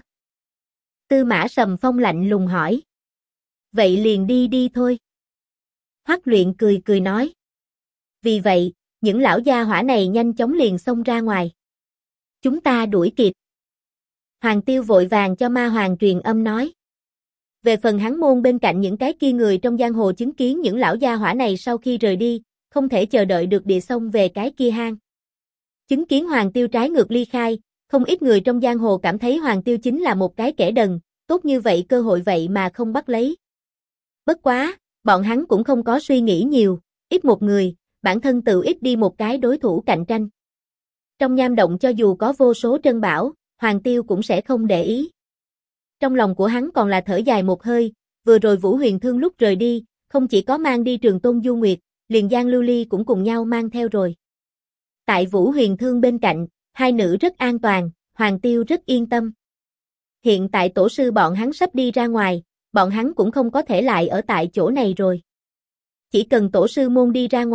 Tư Mã Sầm Phong lạnh lùng hỏi. Vậy liền đi đi thôi. Hoắc Luyện cười cười nói. Vì vậy, những lão gia hỏa này nhanh chóng liền xông ra ngoài. Chúng ta đuổi kịp. Hoàng Tiêu vội vàng cho Ma Hoàng truyền âm nói. Về phần hắn môn bên cạnh những cái kia người trong giang hồ chứng kiến những lão gia hỏa này sau khi rời đi, không thể chờ đợi được địa xông về cái kia hang. Chứng kiến Hoàng Tiêu trái ngược ly khai, không ít người trong giang hồ cảm thấy Hoàng Tiêu chính là một cái kẻ đần, tốt như vậy cơ hội vậy mà không bắt lấy. Bất quá, bọn hắn cũng không có suy nghĩ nhiều, ít một người, bản thân tự ít đi một cái đối thủ cạnh tranh. Trong nham động cho dù có vô số trân bảo, Hoàng Tiêu cũng sẽ không để ý. Trong lòng của hắn còn là thở dài một hơi, vừa rồi Vũ Huyền Thương lúc rời đi, không chỉ có mang đi Trường Tôn Du Nguyệt, liền Giang Lưu Ly cũng cùng nhau mang theo rồi. Tại Vũ Huyền Thương bên cạnh, hai nữ rất an toàn, Hoàng Tiêu rất yên tâm. Hiện tại tổ sư bọn hắn sắp đi ra ngoài, bọn hắn cũng không có thể lại ở tại chỗ này rồi. Chỉ cần tổ sư môn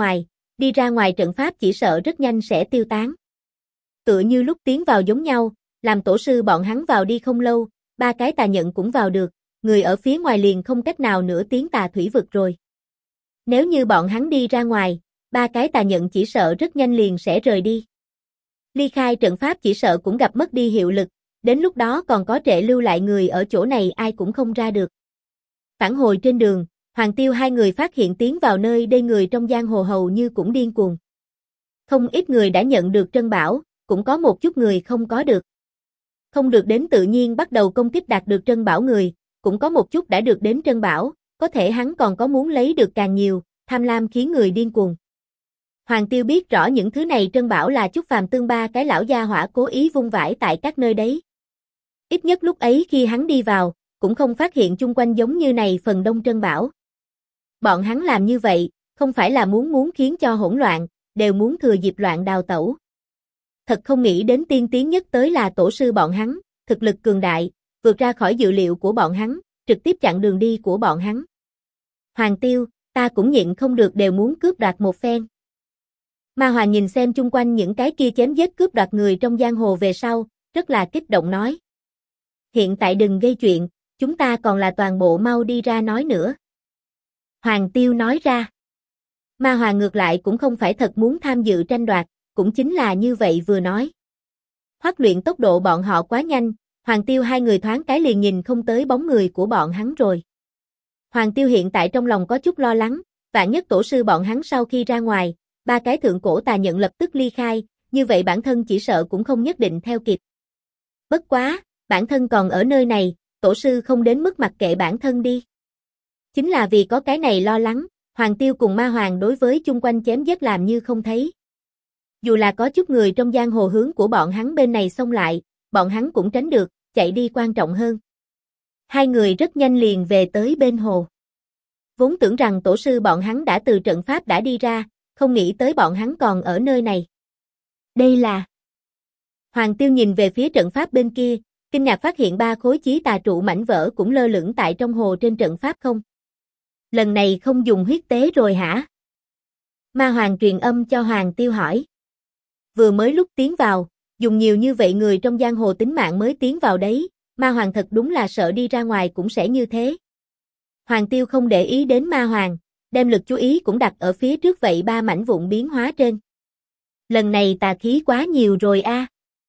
đi ra ngoài trận pháp chỉ sợ rất nhanh sẽ tiêu tán. Tựa như lúc tiến vào giống nhau, làm tổ sư bọn hắn vào đi không lâu, ba cái tà nhận cũng vào được, người ở phía ngoài liền không cách nào nữa tiến tà thủy vực rồi. Nếu như bọn hắn đi ra ngoài, ba cái tà nhận chỉ sợ rất nhanh liền sẽ rời đi. Ly khai trận pháp chỉ sợ cũng gặp mất đi hiệu lực, đến lúc đó còn có trệ lưu lại người ở chỗ này ai cũng không ra được. Phản hồi trên đường, Hoàng Tiêu hai người phát hiện tiến vào nơi đây người trong giang hồ hầu như cũng điên cuồng. Không ít người đã nhận được trân bảo, cũng có một chút người không có được. Không được đến tự nhiên bắt đầu công kích đạt được trân bảo người, cũng có một chút đã được đến trân bảo, có thể hắn còn có muốn lấy được càng nhiều, tham lam khiến người điên cuồng. Hoàng Tiêu biết rõ những thứ này trân bảo là Trúc Phàm Tương ba cái lão gia hỏa cố ý vung vãi tại các nơi đấy. Ít nhất lúc ấy khi hắn đi vào, cũng không phát hiện chung quanh giống như này phần đông trân bảo. Bọn hắn làm như vậy, không phải là muốn khiến cho hỗn loạn, đều muốn thừa dịp loạn đào tẩu. Thật không nghĩ đến tiên tiến nhất tới là tổ sư bọn hắn, thực lực cường đại, vượt ra khỏi dự liệu của bọn hắn, trực tiếp chặn đường đi của bọn hắn. Hoàng Tiêu, ta cũng nhịn không được đều muốn cướp đoạt một phen. Ma Hoàng nhìn xem chung quanh những cái kia chém giết cướp đoạt người trong giang hồ về sau, rất là kích động nói. Hiện tại đừng gây chuyện, chúng ta còn là toàn bộ mau đi ra nói nữa. Hoàng Tiêu nói ra. Ma Hoàng ngược lại cũng không phải thật muốn tham dự tranh đoạt, cũng chính là như vậy vừa nói. Hoắc Luyện tốc độ bọn họ quá nhanh, Hoàng Tiêu hai người thoáng cái liền nhìn không tới bóng người của bọn hắn rồi. Hoàng Tiêu hiện tại trong lòng có chút lo lắng, vạn nhất tổ sư bọn hắn sau khi ra ngoài, ba cái thượng cổ tà nhận lập tức ly khai, như vậy bản thân chỉ sợ cũng không nhất định theo kịp. Bất quá, bản thân còn ở nơi này, tổ sư không đến mức mặc kệ bản thân đi. Chính là vì có cái này lo lắng, Hoàng Tiêu cùng Ma Hoàng đối với chung quanh chém giết làm như không thấy. Dù là có chút người trong giang hồ hướng của bọn hắn bên này xông lại, bọn hắn cũng tránh được, chạy đi quan trọng hơn. Hai người rất nhanh liền về tới bên hồ. Vốn tưởng rằng tổ sư bọn hắn đã từ trận pháp đã đi ra, không nghĩ tới bọn hắn còn ở nơi này. Đây là... Hoàng Tiêu nhìn về phía trận pháp bên kia, kinh ngạc phát hiện ba khối chí tà trụ mảnh vỡ cũng lơ lửng tại trong hồ trên trận pháp không. Lần này không dùng huyết tế rồi hả? Ma Hoàng truyền âm cho Hoàng Tiêu hỏi. Vừa mới lúc tiến vào, dùng nhiều như vậy người trong giang hồ tính mạng mới tiến vào đấy, Ma Hoàng thật đúng là sợ đi ra ngoài cũng sẽ như thế. Hoàng Tiêu không để ý đến Ma Hoàng, đem lực chú ý cũng đặt ở phía trước vậy ba mảnh vụn biến hóa trên. Lần này tà khí quá nhiều rồi a.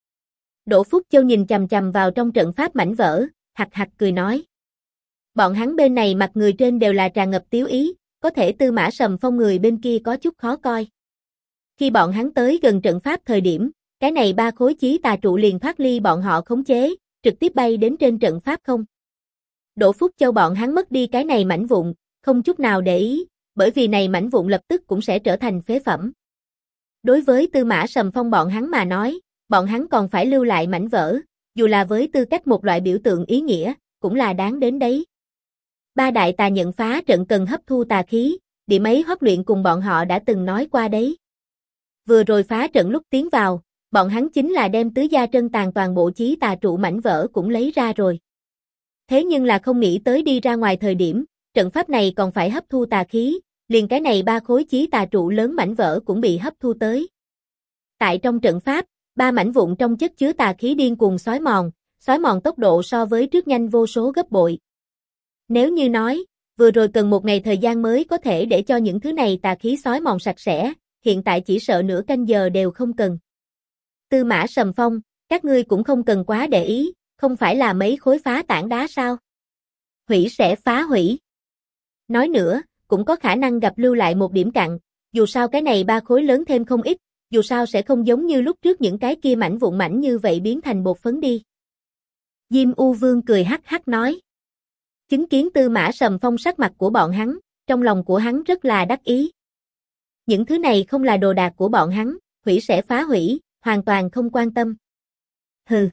Đỗ Phúc Châu nhìn chằm chằm vào trong trận pháp mảnh vỡ, hặc hặc cười nói. Bọn hắn bên này mặt người trên đều là tràn ngập tiếu ý, có thể Tư Mã Sầm Phong người bên kia có chút khó coi. Khi bọn hắn tới gần trận pháp thời điểm, cái này ba khối chí tà trụ liền thoát ly bọn họ khống chế, trực tiếp bay đến trên trận pháp không. Đỗ Phúc Châu bọn hắn mất đi cái này mảnh vụn, không chút nào để ý, bởi vì này mảnh vụn lập tức cũng sẽ trở thành phế phẩm. Đối với Tư Mã Sầm Phong bọn hắn mà nói, bọn hắn còn phải lưu lại mảnh vỡ, dù là với tư cách một loại biểu tượng ý nghĩa, cũng là đáng đến đấy. Ba đại tà nhận phá trận cần hấp thu tà khí, điểm ấy Hoắc Luyện cùng bọn họ đã từng nói qua đấy. Vừa rồi phá trận lúc tiến vào, bọn hắn chính là đem tứ gia trân tàn toàn bộ chí tà trụ mảnh vỡ cũng lấy ra rồi. Thế nhưng là không nghĩ tới đi ra ngoài thời điểm, trận pháp này còn phải hấp thu tà khí, liền cái này ba khối chí tà trụ lớn mảnh vỡ cũng bị hấp thu tới. Tại trong trận pháp, ba mảnh vụn trong chất chứa tà khí điên cuồng xói mòn tốc độ so với trước nhanh vô số gấp bội. Nếu như nói, vừa rồi cần một ngày thời gian mới có thể để cho những thứ này tà khí xói mòn sạch sẽ, hiện tại chỉ sợ nửa canh giờ đều không cần. Tư Mã Sầm Phong, các ngươi cũng không cần quá để ý, không phải là mấy khối phá tảng đá sao? Hủy sẽ phá hủy. Nói nữa, cũng có khả năng gặp lưu lại một điểm cặn, dù sao cái này ba khối lớn thêm không ít, dù sao sẽ không giống như lúc trước những cái kia mảnh vụn mảnh như vậy biến thành bột phấn đi. Diêm U Vương cười hắc hắc nói. Chứng kiến Tư Mã Sầm Phong sắc mặt của bọn hắn, trong lòng của hắn rất là đắc ý. Những thứ này không là đồ đạc của bọn hắn, hủy sẽ phá hủy, hoàn toàn không quan tâm. Hừ.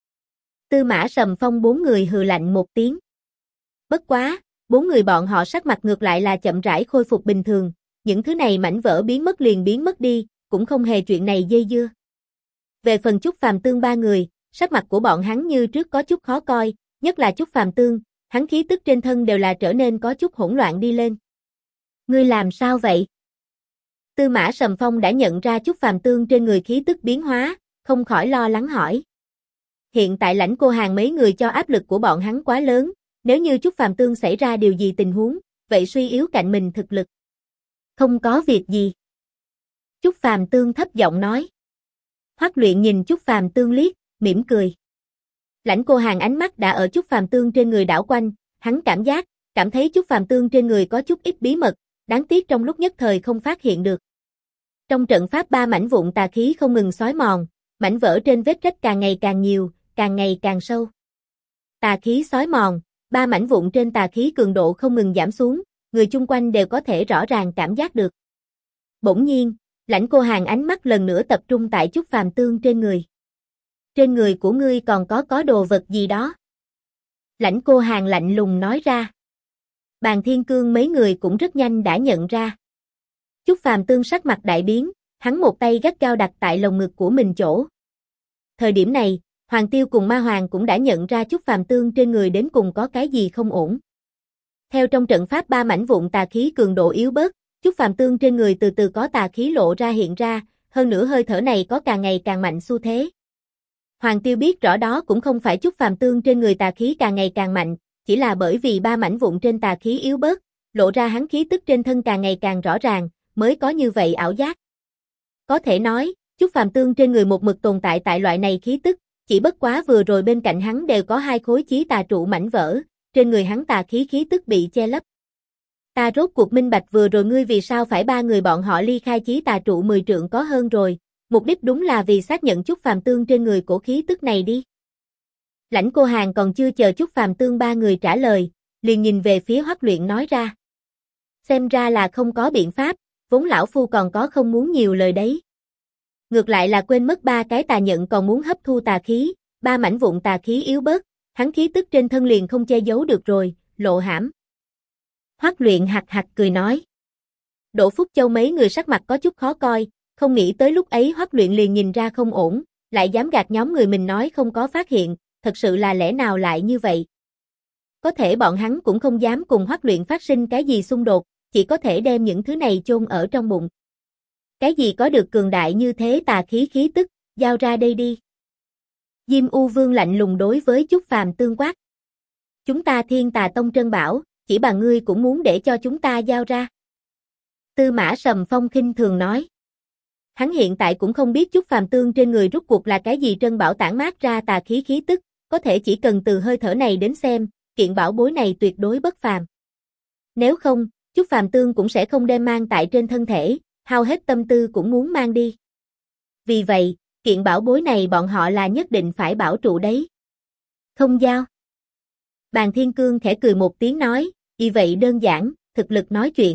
Tư Mã Sầm Phong bốn người hừ lạnh một tiếng. Bất quá, bốn người bọn họ sắc mặt ngược lại là chậm rãi khôi phục bình thường, những thứ này mảnh vỡ biến mất liền biến mất đi, cũng không hề chuyện này dây dưa. Về phần Chúc Phàm Tương ba người, sắc mặt của bọn hắn như trước có chút khó coi, nhất là Chúc Phàm Tương, hắn khí tức trên thân đều là trở nên có chút hỗn loạn đi lên. Ngươi làm sao vậy? Tư Mã Sầm Phong đã nhận ra Chúc Phàm Tương trên người khí tức biến hóa, không khỏi lo lắng hỏi. Hiện tại Lãnh Cô Hàn mấy người cho áp lực của bọn hắn quá lớn, nếu như Chúc Phàm Tương xảy ra điều gì tình huống, vậy suy yếu cạnh mình thực lực. Không có việc gì. Chúc Phàm Tương thấp giọng nói. Hoắc Luyện nhìn Chúc Phàm Tương liếc, mỉm cười. Lãnh Cô Hàn ánh mắt đã ở Chúc Phàm Tương trên người đảo quanh, hắn cảm thấy Chúc Phàm Tương trên người có chút ít bí mật, đáng tiếc trong lúc nhất thời không phát hiện được. Trong trận pháp ba mảnh vụn tà khí không ngừng xói mòn, mảnh vỡ trên vết rách càng ngày càng nhiều, càng ngày càng sâu. Tà khí xói mòn, ba mảnh vụn trên tà khí cường độ không ngừng giảm xuống, người chung quanh đều có thể rõ ràng cảm giác được. Bỗng nhiên, Lãnh Cô Hàn ánh mắt lần nữa tập trung tại Chúc Phàm Tương trên người. Trên người của ngươi còn có đồ vật gì đó? Lãnh Cô Hàn lạnh lùng nói ra. Bàn Thiên Cương mấy người cũng rất nhanh đã nhận ra. Chúc Phàm Tương sắc mặt đại biến, hắn một tay gắt gao đặt tại lồng ngực của mình chỗ. Thời điểm này, Hoàng Tiêu cùng Ma Hoàng cũng đã nhận ra Chúc Phàm Tương trên người đến cùng có cái gì không ổn. Theo trong trận pháp ba mảnh vụn tà khí cường độ yếu bớt, Chúc Phàm Tương trên người từ từ có tà khí lộ ra hiện ra, hơn nữa hơi thở này có càng ngày càng mạnh xu thế. Hoàng Tiêu biết rõ đó cũng không phải Chúc Phàm Tương trên người tà khí càng ngày càng mạnh, chỉ là bởi vì ba mảnh vụn trên tà khí yếu bớt, lộ ra hắn khí tức trên thân càng ngày càng rõ ràng, mới có như vậy ảo giác. Có thể nói, Chúc Phàm Tương trên người một mực tồn tại loại này khí tức, chỉ bất quá vừa rồi bên cạnh hắn đều có hai khối chí tà trụ mảnh vỡ, trên người hắn tà khí tức bị che lấp. Ta rốt cuộc minh bạch vừa rồi ngươi vì sao phải ba người bọn họ ly khai chí tà trụ 10 trượng có hơn rồi, mục đích đúng là vì xác nhận Chúc Phàm Tương trên người cổ khí tức này đi. Lãnh Cô Hàn còn chưa chờ Chúc Phàm Tương ba người trả lời, liền nhìn về phía Hoắc Luyện nói ra. Xem ra là không có biện pháp, vốn lão phu còn có không muốn nhiều lời đấy. Ngược lại là quên mất ba cái tà nhận còn muốn hấp thu tà khí, ba mảnh vụn tà khí yếu bớt, hắn khí tức trên thân liền không che giấu được rồi, lộ hãm. Hoắc Luyện hạc hạc cười nói. Đỗ Phúc Châu mấy người sắc mặt có chút khó coi, không nghĩ tới lúc ấy Hoắc Luyện liền nhìn ra không ổn, lại dám gạt nhóm người mình nói không có phát hiện, thật sự là lẽ nào lại như vậy. Có thể bọn hắn cũng không dám cùng Hoắc Luyện phát sinh cái gì xung đột, chỉ có thể đem những thứ này chôn ở trong bụng. Cái gì có được cường đại như thế tà khí tức, giao ra đây đi. Diêm U Vương lạnh lùng đối với Chúc Phàm Tương quát. Chúng ta Thiên Tà Tông trân bảo, chỉ bằng ngươi cũng muốn để cho chúng ta giao ra. Tư Mã Sầm Phong khinh thường nói. Hắn hiện tại cũng không biết Chúc Phàm Tương trên người rút cuộc là cái gì trân bảo tản mát ra tà khí tức, có thể chỉ cần từ hơi thở này đến xem, kiện bảo bối này tuyệt đối bất phàm. Nếu không, Chúc Phàm Tương cũng sẽ không đem mang tại trên thân thể, hao hết tâm tư cũng muốn mang đi. Vì vậy, Kiện bảo bối này bọn họ là nhất định phải bảo trụ đấy. Không giao. Bàn Thiên Cương khẽ cười một tiếng nói, vì vậy đơn giản, thực lực nói chuyện.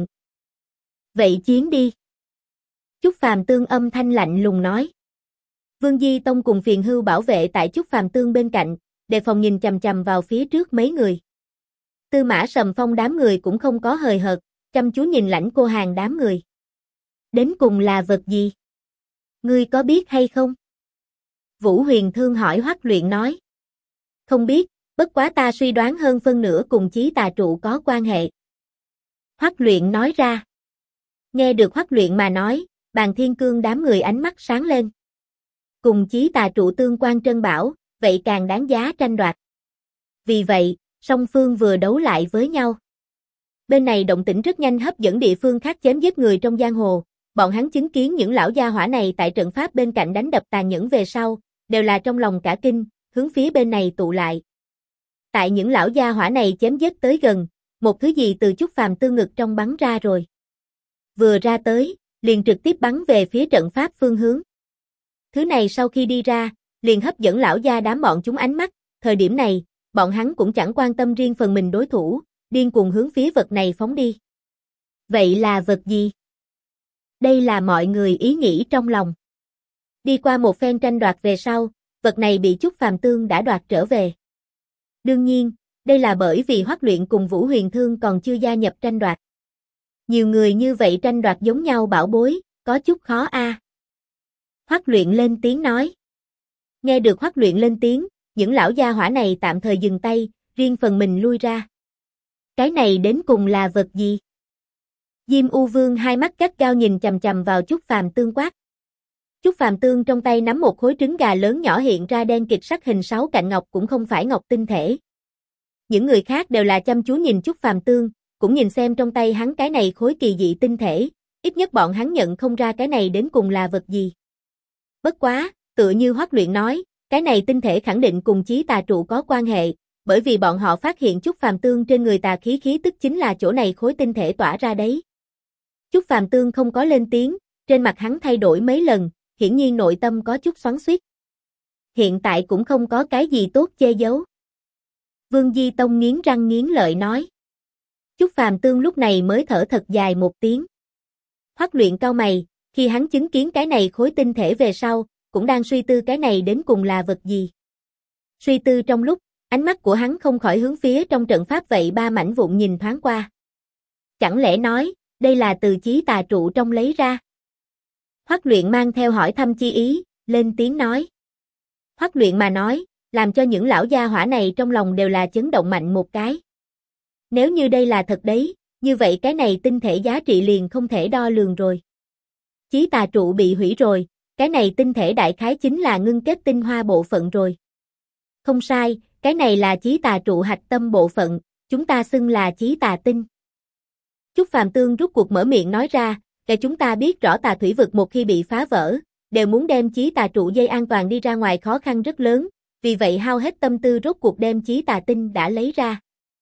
Vậy chiến đi. Chúc Phàm Tương âm thanh lạnh lùng nói. Vương Di Tông cùng Phiền Hưu bảo vệ tại Chúc Phàm Tương bên cạnh, đề phòng nhìn chằm chằm vào phía trước mấy người. Tư Mã Sầm Phong đám người cũng không có hời hợt, chăm chú nhìn Lãnh Cô Hàn đám người. Đến cùng là vật gì? Ngươi có biết hay không? Vũ Huyền Thương hỏi Hoắc Luyện nói. Không biết, bất quá ta suy đoán hơn phân nửa cùng Chí Tà Trụ có quan hệ. Hoắc Luyện nói ra. Nghe được Hoắc Luyện mà nói, Bàn Thiên Cương đám người ánh mắt sáng lên. Cùng Chí Tà Trụ tương quan trân bảo, vậy càng đáng giá tranh đoạt. Vì vậy, song phương vừa đấu lại với nhau. Bên này động tĩnh rất nhanh hấp dẫn địa phương khác chém giết người trong giang hồ, bọn hắn chứng kiến những lão gia hỏa này tại trận pháp bên cạnh đánh đập tàn nhẫn về sau, đều là trong lòng cả kinh, hướng phía bên này tụ lại. Tại những lão gia hỏa này chém giết tới gần, một thứ gì từ Chúc Phàm Tương ngực trong bắn ra rồi. Vừa ra tới, liền trực tiếp bắn về phía trận pháp phương hướng. Thứ này sau khi đi ra, liền hấp dẫn lão gia đám bọn chúng ánh mắt, thời điểm này, bọn hắn cũng chẳng quan tâm riêng phần mình đối thủ, điên cuồng hướng phía vật này phóng đi. Vậy là vật gì? Đây là mọi người ý nghĩ trong lòng. Đi qua một phen tranh đoạt về sau, vật này bị Chúc Phàm Tương đã đoạt trở về. Đương nhiên, đây là bởi vì Hoắc Luyện cùng Vũ Huyền Thương còn chưa gia nhập tranh đoạt. Nhiều người như vậy tranh đoạt giống nhau bảo bối, có chút khó a. Hoắc Luyện lên tiếng nói. Nghe được Hoắc Luyện lên tiếng, những lão gia hỏa này tạm thời dừng tay, riêng phần mình lui ra. Cái này đến cùng là vật gì? Diêm U Vương hai mắt gắt gao nhìn chằm chằm vào Chúc Phàm Tương quát. Chúc Phàm Tương trong tay nắm một khối trứng gà lớn nhỏ hiện ra đen kịt sắc hình 6 cạnh ngọc cũng không phải ngọc tinh thể. Những người khác đều là chăm chú nhìn Chúc Phàm Tương, cũng nhìn xem trong tay hắn cái này khối kỳ dị tinh thể, ít nhất bọn hắn nhận không ra cái này đến cùng là vật gì. Bất quá, tựa như Hoắc Luyện nói, cái này tinh thể khẳng định cùng Chí Tà Trụ có quan hệ, bởi vì bọn họ phát hiện Chúc Phàm Tương trên người tà khí khí tức chính là chỗ này khối tinh thể tỏa ra đấy. Chúc Phàm Tương không có lên tiếng, trên mặt hắn thay đổi mấy lần, hiển nhiên nội tâm có chút xoắn xuýt. Hiện tại cũng không có cái gì tốt che giấu. Vương Di Tông nghiến răng nghiến lợi nói. Chúc Phàm Tương lúc này mới thở thật dài một tiếng. Hoắc Luyện cau mày, khi hắn chứng kiến cái này khối tinh thể về sau, cũng đang suy tư cái này đến cùng là vật gì. Suy tư trong lúc, ánh mắt của hắn không khỏi hướng phía trong trận pháp vậy ba mảnh vụn nhìn thoáng qua. Chẳng lẽ nói, đây là từ Chí Tà Trụ trong lấy ra? Hoắc Luyện mang theo hỏi thăm chi ý, lên tiếng nói. Hoắc Luyện mà nói, làm cho những lão gia hỏa này trong lòng đều là chấn động mạnh một cái. Nếu như đây là thật đấy, như vậy cái này tinh thể giá trị liền không thể đo lường rồi. Chí Tà Trụ bị hủy rồi, cái này tinh thể đại khái chính là ngưng kết tinh hoa bộ phận rồi. Không sai, cái này là Chí Tà Trụ hạch tâm bộ phận, chúng ta xưng là Chí Tà Tinh. Chúc Phàm Tương rút cuộc mở miệng nói ra, để chúng ta biết rõ tà thủy vực một khi bị phá vỡ, đều muốn đem Chí Tà Trụ dây an toàn đi ra ngoài khó khăn rất lớn, vì vậy hao hết tâm tư rốt cuộc đem Chí Tà Tinh đã lấy ra.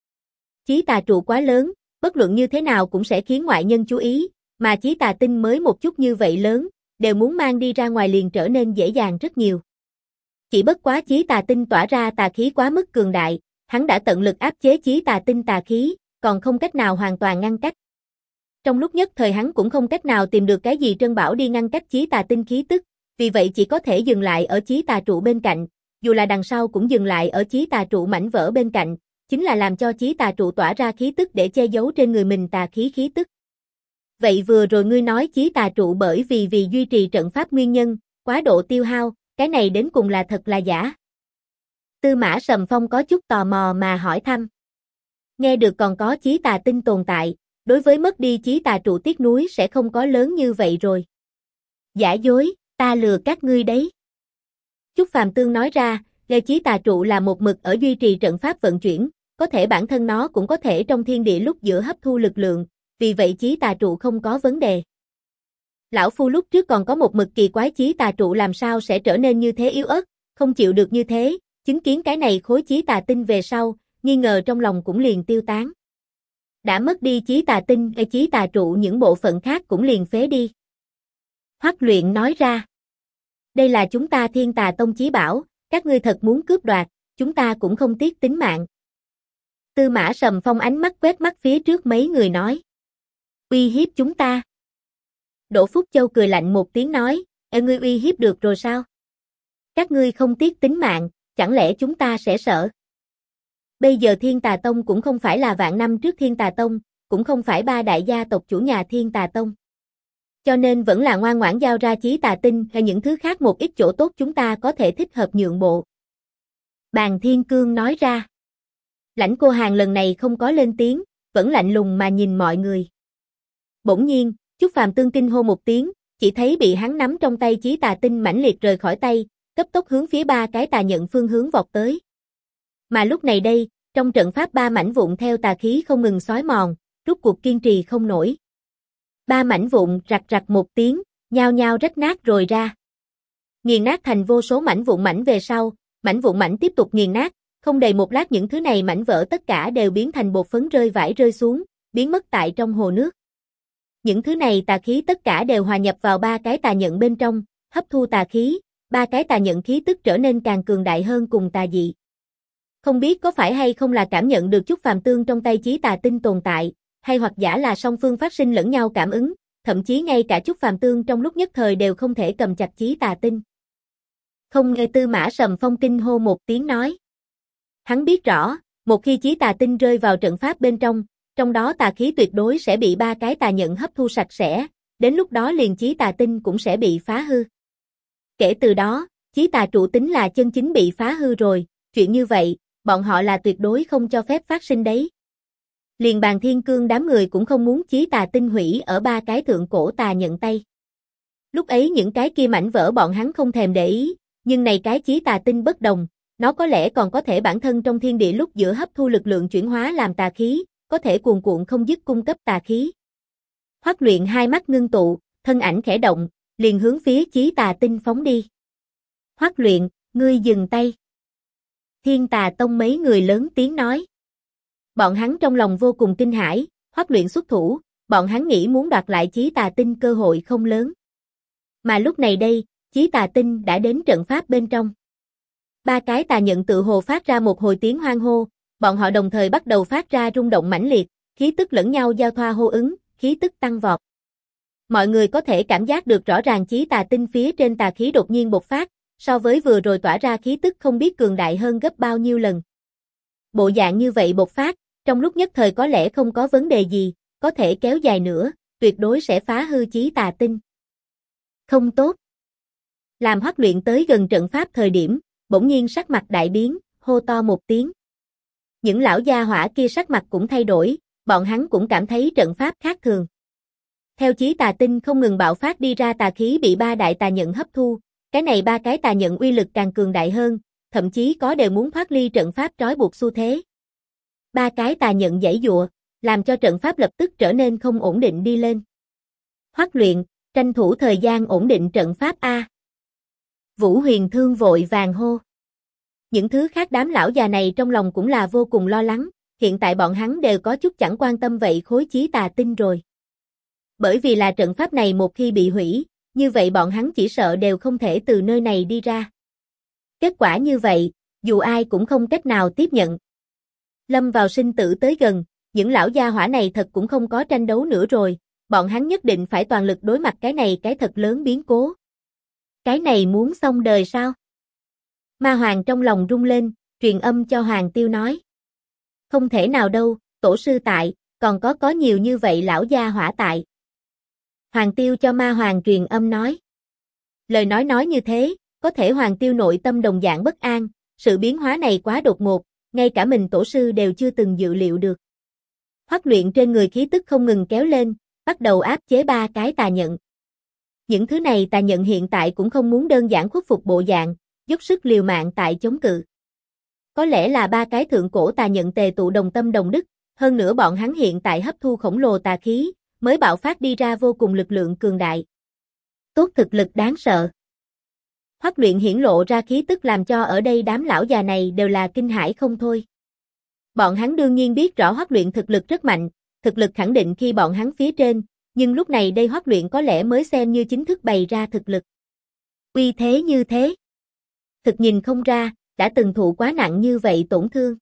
Chí Tà Trụ quá lớn, bất luận như thế nào cũng sẽ khiến ngoại nhân chú ý, mà Chí Tà Tinh mới một chút như vậy lớn, đều muốn mang đi ra ngoài liền trở nên dễ dàng rất nhiều. Chỉ bất quá Chí Tà Tinh tỏa ra tà khí quá mức cường đại, hắn đã tận lực áp chế Chí Tà Tinh tà khí, còn không cách nào hoàn toàn ngăn cách. Trong lúc nhất thời hắn cũng không cách nào tìm được cái gì trân bảo đi ngăn cách Chí Tà Tinh khí tức, vì vậy chỉ có thể dừng lại ở Chí Tà Trụ bên cạnh, dù là đằng sau cũng dừng lại ở Chí Tà Trụ mảnh vỡ bên cạnh, chính là làm cho Chí Tà Trụ tỏa ra khí tức để che giấu trên người mình tà khí khí tức. Vậy vừa rồi ngươi nói Chí Tà Trụ bởi vì duy trì trận pháp nguyên nhân, quá độ tiêu hao, cái này đến cùng là thật là giả? Tư Mã Sầm Phong có chút tò mò mà hỏi thăm. Nghe được còn có Chí Tà Tinh tồn tại, đối với mất đi Chí Tà Trụ tiếc nuối sẽ không có lớn như vậy rồi. Giả dối, ta lừa các ngươi đấy. Chúc Phàm Tương nói ra, Lê Chí Tà Trụ là một mực ở duy trì trận pháp vận chuyển, có thể bản thân nó cũng có thể trong thiên địa lúc giữa hấp thu lực lượng, vì vậy Chí Tà Trụ không có vấn đề. Lão Phu lúc trước còn có một mực kỳ quái Chí Tà Trụ làm sao sẽ trở nên như thế yếu ớt, không chịu được như thế, chứng kiến cái này khối Chí Tà Tinh về sau, nghi ngờ trong lòng cũng liền tiêu tán. Đã mất đi Chí Tà Tinh, Chí Tà Trụ những bộ phận khác cũng liền phế đi. Hoắc Luyện nói ra. Đây là chúng ta Thiên Tà Tông chí bảo, các ngươi thật muốn cướp đoạt, chúng ta cũng không tiếc tính mạng. Tư Mã Sầm Phong ánh mắt quét mắt phía trước mấy người nói. Uy hiếp chúng ta. Đỗ Phúc Châu cười lạnh một tiếng nói, ngươi uy hiếp được rồi sao? Các ngươi không tiếc tính mạng, chẳng lẽ chúng ta sẽ sợ? Bây giờ Thiên Tà Tông cũng không phải là vạn năm trước Thiên Tà Tông, cũng không phải ba đại gia tộc chủ nhà Thiên Tà Tông. Cho nên vẫn là ngoan ngoãn giao ra chí tà tinh hay những thứ khác một ít chỗ tốt chúng ta có thể thích hợp nhượng bộ. Bàn Thiên Cương nói ra. Lãnh Cô Hàn lần này không có lên tiếng, vẫn lạnh lùng mà nhìn mọi người. Bỗng nhiên, Chúc Phàm Tương kinh hô một tiếng, chỉ thấy bị hắn nắm trong tay chí tà tinh mãnh liệt rời khỏi tay, cấp tốc hướng phía ba cái tà nhận phương hướng vọt tới. Mà lúc này đây, trong trận pháp ba mảnh vụn theo tà khí không ngừng xói mòn, rút cuộc kiên trì không nổi. Ba mảnh vụn rạch rạch một tiếng, nhao nhao rách nát rồi ra. Nghiền nát thành vô số mảnh vụn mảnh về sau, mảnh vụn mảnh tiếp tục nghiền nát, không đầy một lát những thứ này mảnh vỡ tất cả đều biến thành bột phấn rơi vãi rơi xuống, biến mất tại trong hồ nước. Những thứ này tà khí tất cả đều hòa nhập vào ba cái tà nhận bên trong, hấp thu tà khí, ba cái tà nhận khí tức trở nên càng cường đại hơn cùng tà dị. Không biết có phải hay không là cảm nhận được chút phàm tương trong tay chí tà tinh tồn tại, hay hoặc giả là song phương phát sinh lẫn nhau cảm ứng, thậm chí ngay cả chút phàm tương trong lúc nhất thời đều không thể cầm chặt chí tà tinh. Không nghe Tư Mã Sầm Phong kinh hô một tiếng nói. Hắn biết rõ, một khi chí tà tinh rơi vào trận pháp bên trong đó tà khí tuyệt đối sẽ bị ba cái tà nhận hấp thu sạch sẽ, đến lúc đó liền chí tà tinh cũng sẽ bị phá hư. Kể từ đó, chí tà trụ tính là chân chính bị phá hư rồi, chuyện như vậy, bọn họ là tuyệt đối không cho phép phát sinh đấy. Liền Bàn Thiên Cương đám người cũng không muốn chí tà tinh hủy ở ba cái thượng cổ tà nhận tay. Lúc ấy những cái kia mảnh vỡ bọn hắn không thèm để ý, nhưng này cái chí tà tinh bất đồng, nó có lẽ còn có thể bản thân trong thiên địa lúc giữa hấp thu lực lượng chuyển hóa làm tà khí, có thể cuồn cuộn không dứt cung cấp tà khí. Hoắc Luyện hai mắt ngưng tụ, thân ảnh khẽ động, liền hướng phía chí tà tinh phóng đi. Hoắc Luyện, ngươi dừng tay. Thiên Tà Tông mấy người lớn tiếng nói. Bọn hắn trong lòng vô cùng kinh hãi, Hoắc Luyện xuất thủ, bọn hắn nghĩ muốn đoạt lại chí tà tinh cơ hội không lớn. Mà lúc này đây, chí tà tinh đã đến trận pháp bên trong. Ba cái tà nhận tự hồ phát ra một hồi tiếng hoan hô, bọn họ đồng thời bắt đầu phát ra rung động mãnh liệt, khí tức lẫn nhau giao thoa hô ứng, khí tức tăng vọt. Mọi người có thể cảm giác được rõ ràng chí tà tinh phía trên tà khí đột nhiên bộc phát, so với vừa rồi tỏa ra khí tức không biết cường đại hơn gấp bao nhiêu lần. Bộ dạng như vậy bộc phát, trong lúc nhất thời có lẽ không có vấn đề gì, có thể kéo dài nữa, tuyệt đối sẽ phá hư chí tà tinh. Không tốt. Làm Hoắc Luyện tới gần trận pháp thời điểm, bỗng nhiên sắc mặt đại biến, hô to một tiếng. Những lão gia hỏa kia sắc mặt cũng thay đổi, bọn hắn cũng cảm thấy trận pháp khác thường. Theo chí tà tinh không ngừng bạo phát đi ra tà khí bị ba đại tà nhận hấp thu, cái này ba cái tà nhận uy lực càng cường đại hơn, thậm chí có đều muốn thoát ly trận pháp trói buộc xu thế. Ba cái tà nhận giãy giụa, làm cho trận pháp lập tức trở nên không ổn định đi lên. Hoắc Luyện, tranh thủ thời gian ổn định trận pháp A. Vũ Huyền Thương vội vàng hô. Những thứ khác đám lão già này trong lòng cũng là vô cùng lo lắng, hiện tại bọn hắn đều có chút chẳng quan tâm vậy khối chí tà tinh rồi. Bởi vì là trận pháp này một khi bị hủy, như vậy bọn hắn chỉ sợ đều không thể từ nơi này đi ra. Kết quả như vậy, dù ai cũng không cách nào tiếp nhận. Lâm vào sinh tử tới gần, những lão gia hỏa này thật cũng không có tranh đấu nữa rồi, bọn hắn nhất định phải toàn lực đối mặt cái này cái thật lớn biến cố. Cái này muốn xong đời sao? Ma Hoàng trong lòng rung lên, truyền âm cho Hoàng Tiêu nói. Không thể nào đâu, tổ sư tại, còn có nhiều như vậy lão gia hỏa tại. Hoàng Tiêu cho Ma Hoàng truyền âm nói. Lời nói như thế, có thể Hoàng Tiêu nội tâm đồng dạng bất an, sự biến hóa này quá đột ngột, ngay cả mình tổ sư đều chưa từng dự liệu được. Hoắc Luyện trên người khí tức không ngừng kéo lên, bắt đầu áp chế ba cái tà nhận. Những thứ này tà nhận hiện tại cũng không muốn đơn giản khuất phục bộ dạng, dốc sức liều mạng tại chống cự. Có lẽ là ba cái thượng cổ tà nhận tề tụ đồng tâm đồng đức, hơn nữa bọn hắn hiện tại hấp thu khổng lồ tà khí, mới bạo phát đi ra vô cùng lực lượng cường đại. Tốt thực lực đáng sợ. Hoắc Luyện hiển lộ ra khí tức làm cho ở đây đám lão già này đều là kinh hãi không thôi. Bọn hắn đương nhiên biết rõ Hoắc Luyện thực lực rất mạnh, thực lực khẳng định khi bọn hắn phía trên, nhưng lúc này đây Hoắc Luyện có lẽ mới xem như chính thức bày ra thực lực. Uy thế như thế. Thực nhìn không ra, đã từng thụ quá nặng như vậy tổn thương.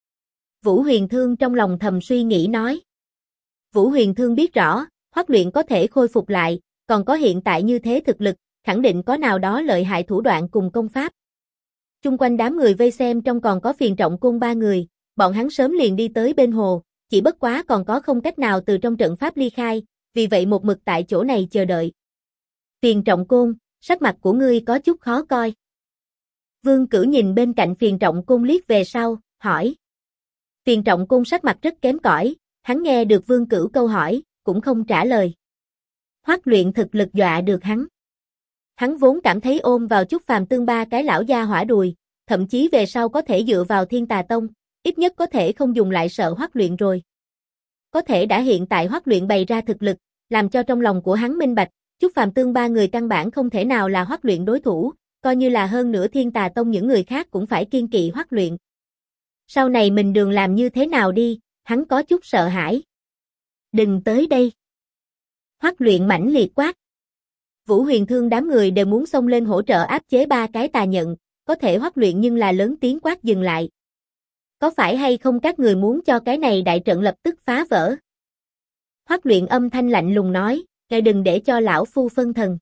Vũ Huyền Thương trong lòng thầm suy nghĩ nói. Vũ Huyền Thương biết rõ, Hoắc Luyện có thể khôi phục lại, còn có hiện tại như thế thực lực, khẳng định có nào đó lợi hại thủ đoạn cùng công pháp. Chung quanh đám người vây xem trong còn có Phiền Trọng Côn 3 người, bọn hắn sớm liền đi tới bên hồ, chỉ bất quá còn có không cách nào từ trong trận pháp ly khai, vì vậy một mực tại chỗ này chờ đợi. Phiền Trọng Côn, sắc mặt của ngươi có chút khó coi. Vương Cửu nhìn bên cạnh Phiền Trọng Côn liếc về sau, hỏi. Phiền Trọng Côn sắc mặt rất kém cỏi, hắn nghe được Vương Cửu câu hỏi, cũng không trả lời. Hoắc Luyện thực lực dọa được hắn. Hắn vốn cảm thấy ôm vào Chúc Phàm Tương ba cái lão gia hỏa đùi, thậm chí về sau có thể dựa vào Thiên Tà Tông, ít nhất có thể không dùng lại sợ Hoắc Luyện rồi. Có thể đã hiện tại Hoắc Luyện bày ra thực lực, làm cho trong lòng của hắn minh bạch, Chúc Phàm Tương ba người căn bản không thể nào là Hoắc Luyện đối thủ, coi như là hơn nữa Thiên Tà Tông những người khác cũng phải kiêng kỵ Hoắc Luyện. Sau này mình đường làm như thế nào đi, hắn có chút sợ hãi. Đừng tới đây. Hoắc Luyện mãnh liệt quát. Vũ Huyền Thương đám người đều muốn xông lên hỗ trợ áp chế ba cái tà nhận, có thể Hoắc Luyện nhưng là lớn tiếng quát dừng lại. Có phải hay không các người muốn cho cái này đại trận lập tức phá vỡ? Hoắc Luyện âm thanh lạnh lùng nói, "Ngài đừng để cho lão phu phân thần."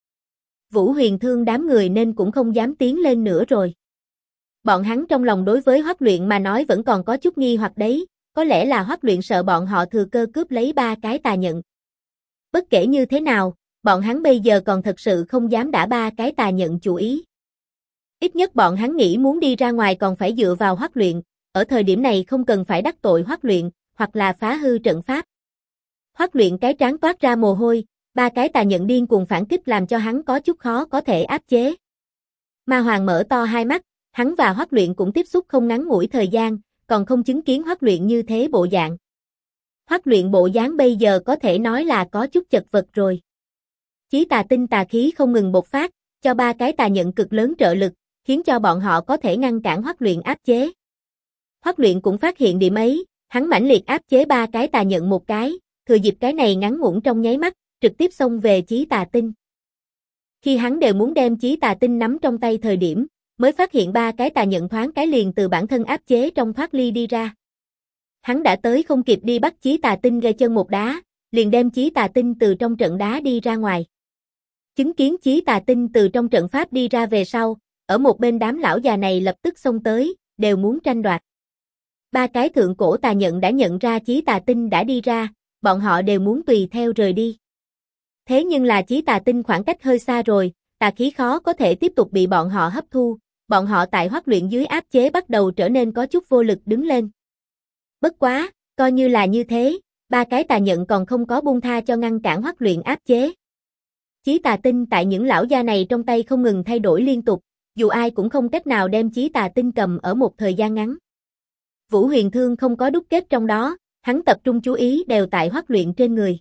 Vũ Huyền Thương đám người nên cũng không dám tiến lên nữa rồi. Bọn hắn trong lòng đối với Hoắc Luyện mà nói vẫn còn có chút nghi hoặc đấy, có lẽ là Hoắc Luyện sợ bọn họ thừa cơ cướp lấy ba cái tà nhận. Bất kể như thế nào, bọn hắn bây giờ còn thật sự không dám đả ba cái tà nhận chủ ý. Ít nhất bọn hắn nghĩ muốn đi ra ngoài còn phải dựa vào Hoắc Luyện, ở thời điểm này không cần phải đắc tội Hoắc Luyện, hoặc là phá hư trận pháp. Hoắc Luyện cái trán toát ra mồ hôi, ba cái tà nhận điên cuồng phản kích làm cho hắn có chút khó có thể áp chế. Ma Hoàng mở to hai mắt, hắn và Hoắc Luyện cũng tiếp xúc không ngắn ngủi thời gian, còn không chứng kiến Hoắc Luyện như thế bộ dạng. Hoắc Luyện bộ dáng bây giờ có thể nói là có chút chật vật rồi. Chí tà tinh tà khí không ngừng bộc phát, cho ba cái tà nhận cực lớn trợ lực, khiến cho bọn họ có thể ngăn cản Hoắc Luyện áp chế. Hoắc Luyện cũng phát hiện điểm ấy, hắn mãnh liệt áp chế ba cái tà nhận một cái, thừa dịp cái này ngắn ngủn trong nháy mắt, trực tiếp xông về chí tà tinh. Khi hắn đều muốn đem chí tà tinh nắm trong tay thời điểm, mới phát hiện ba cái tà nhận thoáng cái liền từ bản thân áp chế trong thoát ly đi ra. Hắn đã tới không kịp đi bắt chí tà tinh gây chân một đá, liền đem chí tà tinh từ trong trận đá đi ra ngoài. Chứng kiến chí tà tinh từ trong trận pháp đi ra về sau, ở một bên đám lão già này lập tức xông tới, đều muốn tranh đoạt. Ba cái thượng cổ tà nhận đã nhận ra chí tà tinh đã đi ra, bọn họ đều muốn tùy theo rời đi. Thế nhưng là chí tà tinh khoảng cách hơi xa rồi, tà khí khó có thể tiếp tục bị bọn họ hấp thu, bọn họ tại Hoắc Luyện dưới áp chế bắt đầu trở nên có chút vô lực đứng lên. Bất quá, coi như là như thế, ba cái tà nhận còn không có buông tha cho ngăn cản Hoắc Luyện áp chế. Chí tà tinh tại những lão gia này trong tay không ngừng thay đổi liên tục, dù ai cũng không cách nào đem chí tà tinh cầm ở một thời gian ngắn. Vũ Huyền Thương không có đúc kết trong đó, hắn tập trung chú ý đều tại Hoắc Luyện trên người.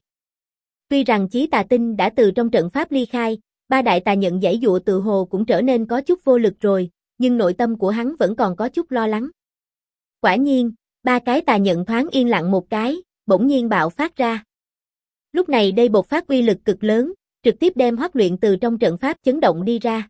Tuy rằng chí tà tinh đã từ trong trận pháp ly khai, ba đại tà nhận giãy dụa tự hồ cũng trở nên có chút vô lực rồi, nhưng nội tâm của hắn vẫn còn có chút lo lắng. Quả nhiên, ba cái tà nhận thoáng yên lặng một cái, bỗng nhiên bạo phát ra. Lúc này đây bộc phát uy lực cực lớn, trực tiếp đem Hoắc Luyện từ trong trận pháp chấn động đi ra.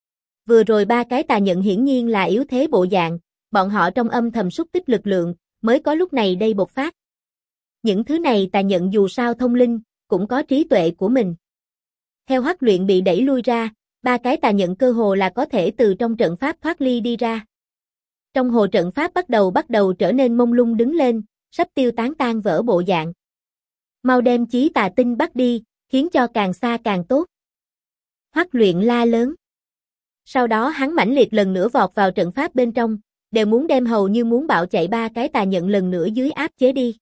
Vừa rồi ba cái tà nhận hiển nhiên là yếu thế bộ dạng, bọn họ trong âm thầm xúc tích lực lượng, mới có lúc này đây bộc phát. Những thứ này tà nhận dù sao thông linh, cũng có trí tuệ của mình. Theo Hoắc Luyện bị đẩy lui ra, ba cái tà nhận cơ hồ là có thể từ trong trận pháp thoát ly đi ra. Trong hồ trận pháp bắt đầu trở nên mông lung đứng lên, sắp tiêu tán tan vỡ bộ dạng. Mau đem chí tà tinh bắt đi, khiến cho càng xa càng tốt. Hoắc Luyện la lớn. Sau đó hắn mãnh liệt lần nữa vọt vào trận pháp bên trong, đều muốn đem hầu như muốn bạo chạy ba cái tà nhận lần nữa dưới áp chế đi.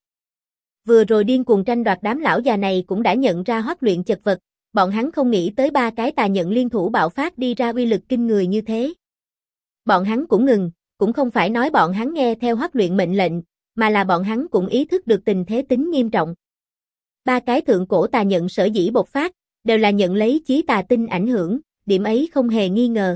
Vừa rồi điên cuồng tranh đoạt đám lão già này cũng đã nhận ra Hoắc Luyện chật vật, bọn hắn không nghĩ tới ba cái tà nhận liên thủ bạo phát đi ra uy lực kinh người như thế. Bọn hắn cũng ngừng, cũng không phải nói bọn hắn nghe theo Hoắc Luyện mệnh lệnh, mà là bọn hắn cũng ý thức được tình thế tính nghiêm trọng. Ba cái thượng cổ tà nhận sở dĩ bộc phát, đều là nhận lấy chí tà tinh ảnh hưởng, điểm ấy không hề nghi ngờ.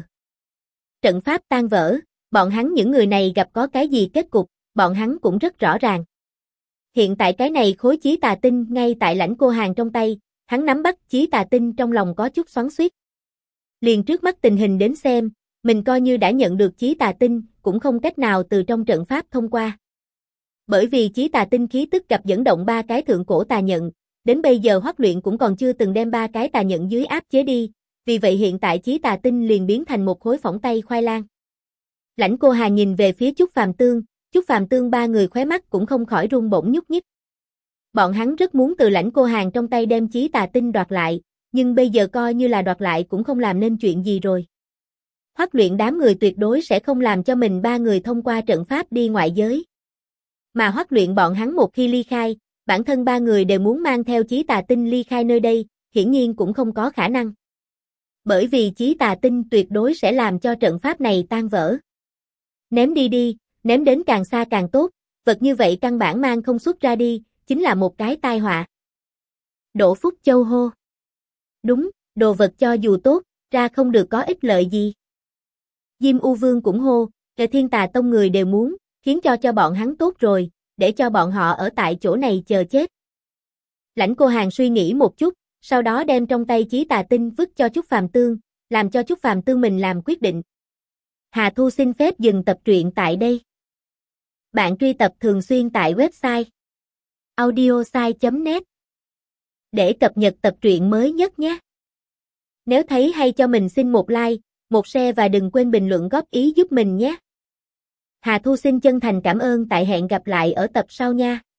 Trận pháp tan vỡ, bọn hắn những người này gặp có cái gì kết cục, bọn hắn cũng rất rõ ràng. Hiện tại cái này khối chí tà tinh ngay tại Lãnh Cô Hàn trong tay, hắn nắm bắt chí tà tinh trong lòng có chút xoắn xuýt. Liền trước mắt tình hình đến xem, mình coi như đã nhận được chí tà tinh, cũng không cách nào từ trong trận pháp thông qua. Bởi vì chí tà tinh khí tức gặp dẫn động 3 cái thượng cổ tà nhận, đến bây giờ Hoắc Luyện cũng còn chưa từng đem 3 cái tà nhận dưới áp chế đi, vì vậy hiện tại chí tà tinh liền biến thành một khối phỏng tay khoai lang. Lãnh Cô Hà nhìn về phía Chúc Phàm Tương ba người khóe mắt cũng không khỏi run bỗng nhúc nhích. Bọn hắn rất muốn từ Lãnh Cô Hàn trong tay đem chí tà tinh đoạt lại, nhưng bây giờ coi như là đoạt lại cũng không làm nên chuyện gì rồi. Hoắc Luyện đám người tuyệt đối sẽ không làm cho mình ba người thông qua trận pháp đi ngoại giới. Mà Hoắc Luyện bọn hắn một khi ly khai, bản thân ba người đều muốn mang theo chí tà tinh ly khai nơi đây, hiển nhiên cũng không có khả năng. Bởi vì chí tà tinh tuyệt đối sẽ làm cho trận pháp này tan vỡ. Ném đi, ném đến càng xa càng tốt, vật như vậy căn bản mang không xuất ra đi, chính là một cái tai họa. Đỗ Phúc Châu hô. Đúng, đồ vật cho dù tốt, ra không được có ích lợi gì. Diêm U Vương cũng hô, kẻ Thiên Tà Tông người đều muốn, khiến cho bọn hắn tốt rồi, để cho bọn họ ở tại chỗ này chờ chết. Lãnh Cô Hàn suy nghĩ một chút, sau đó đem trong tay chí tà tinh vứt cho Chúc Phàm Tương, làm cho Chúc Phàm Tương mình làm quyết định. Hà Thu xin phép dừng tập truyện tại đây. Bạn truy tập thường xuyên tại website audiosai.net để cập nhật tập truyện mới nhất nhé. Nếu thấy hay cho mình xin một like, một share và đừng quên bình luận góp ý giúp mình nhé. Hà Thu xin chân thành cảm ơn, tại hẹn gặp lại ở tập sau nha.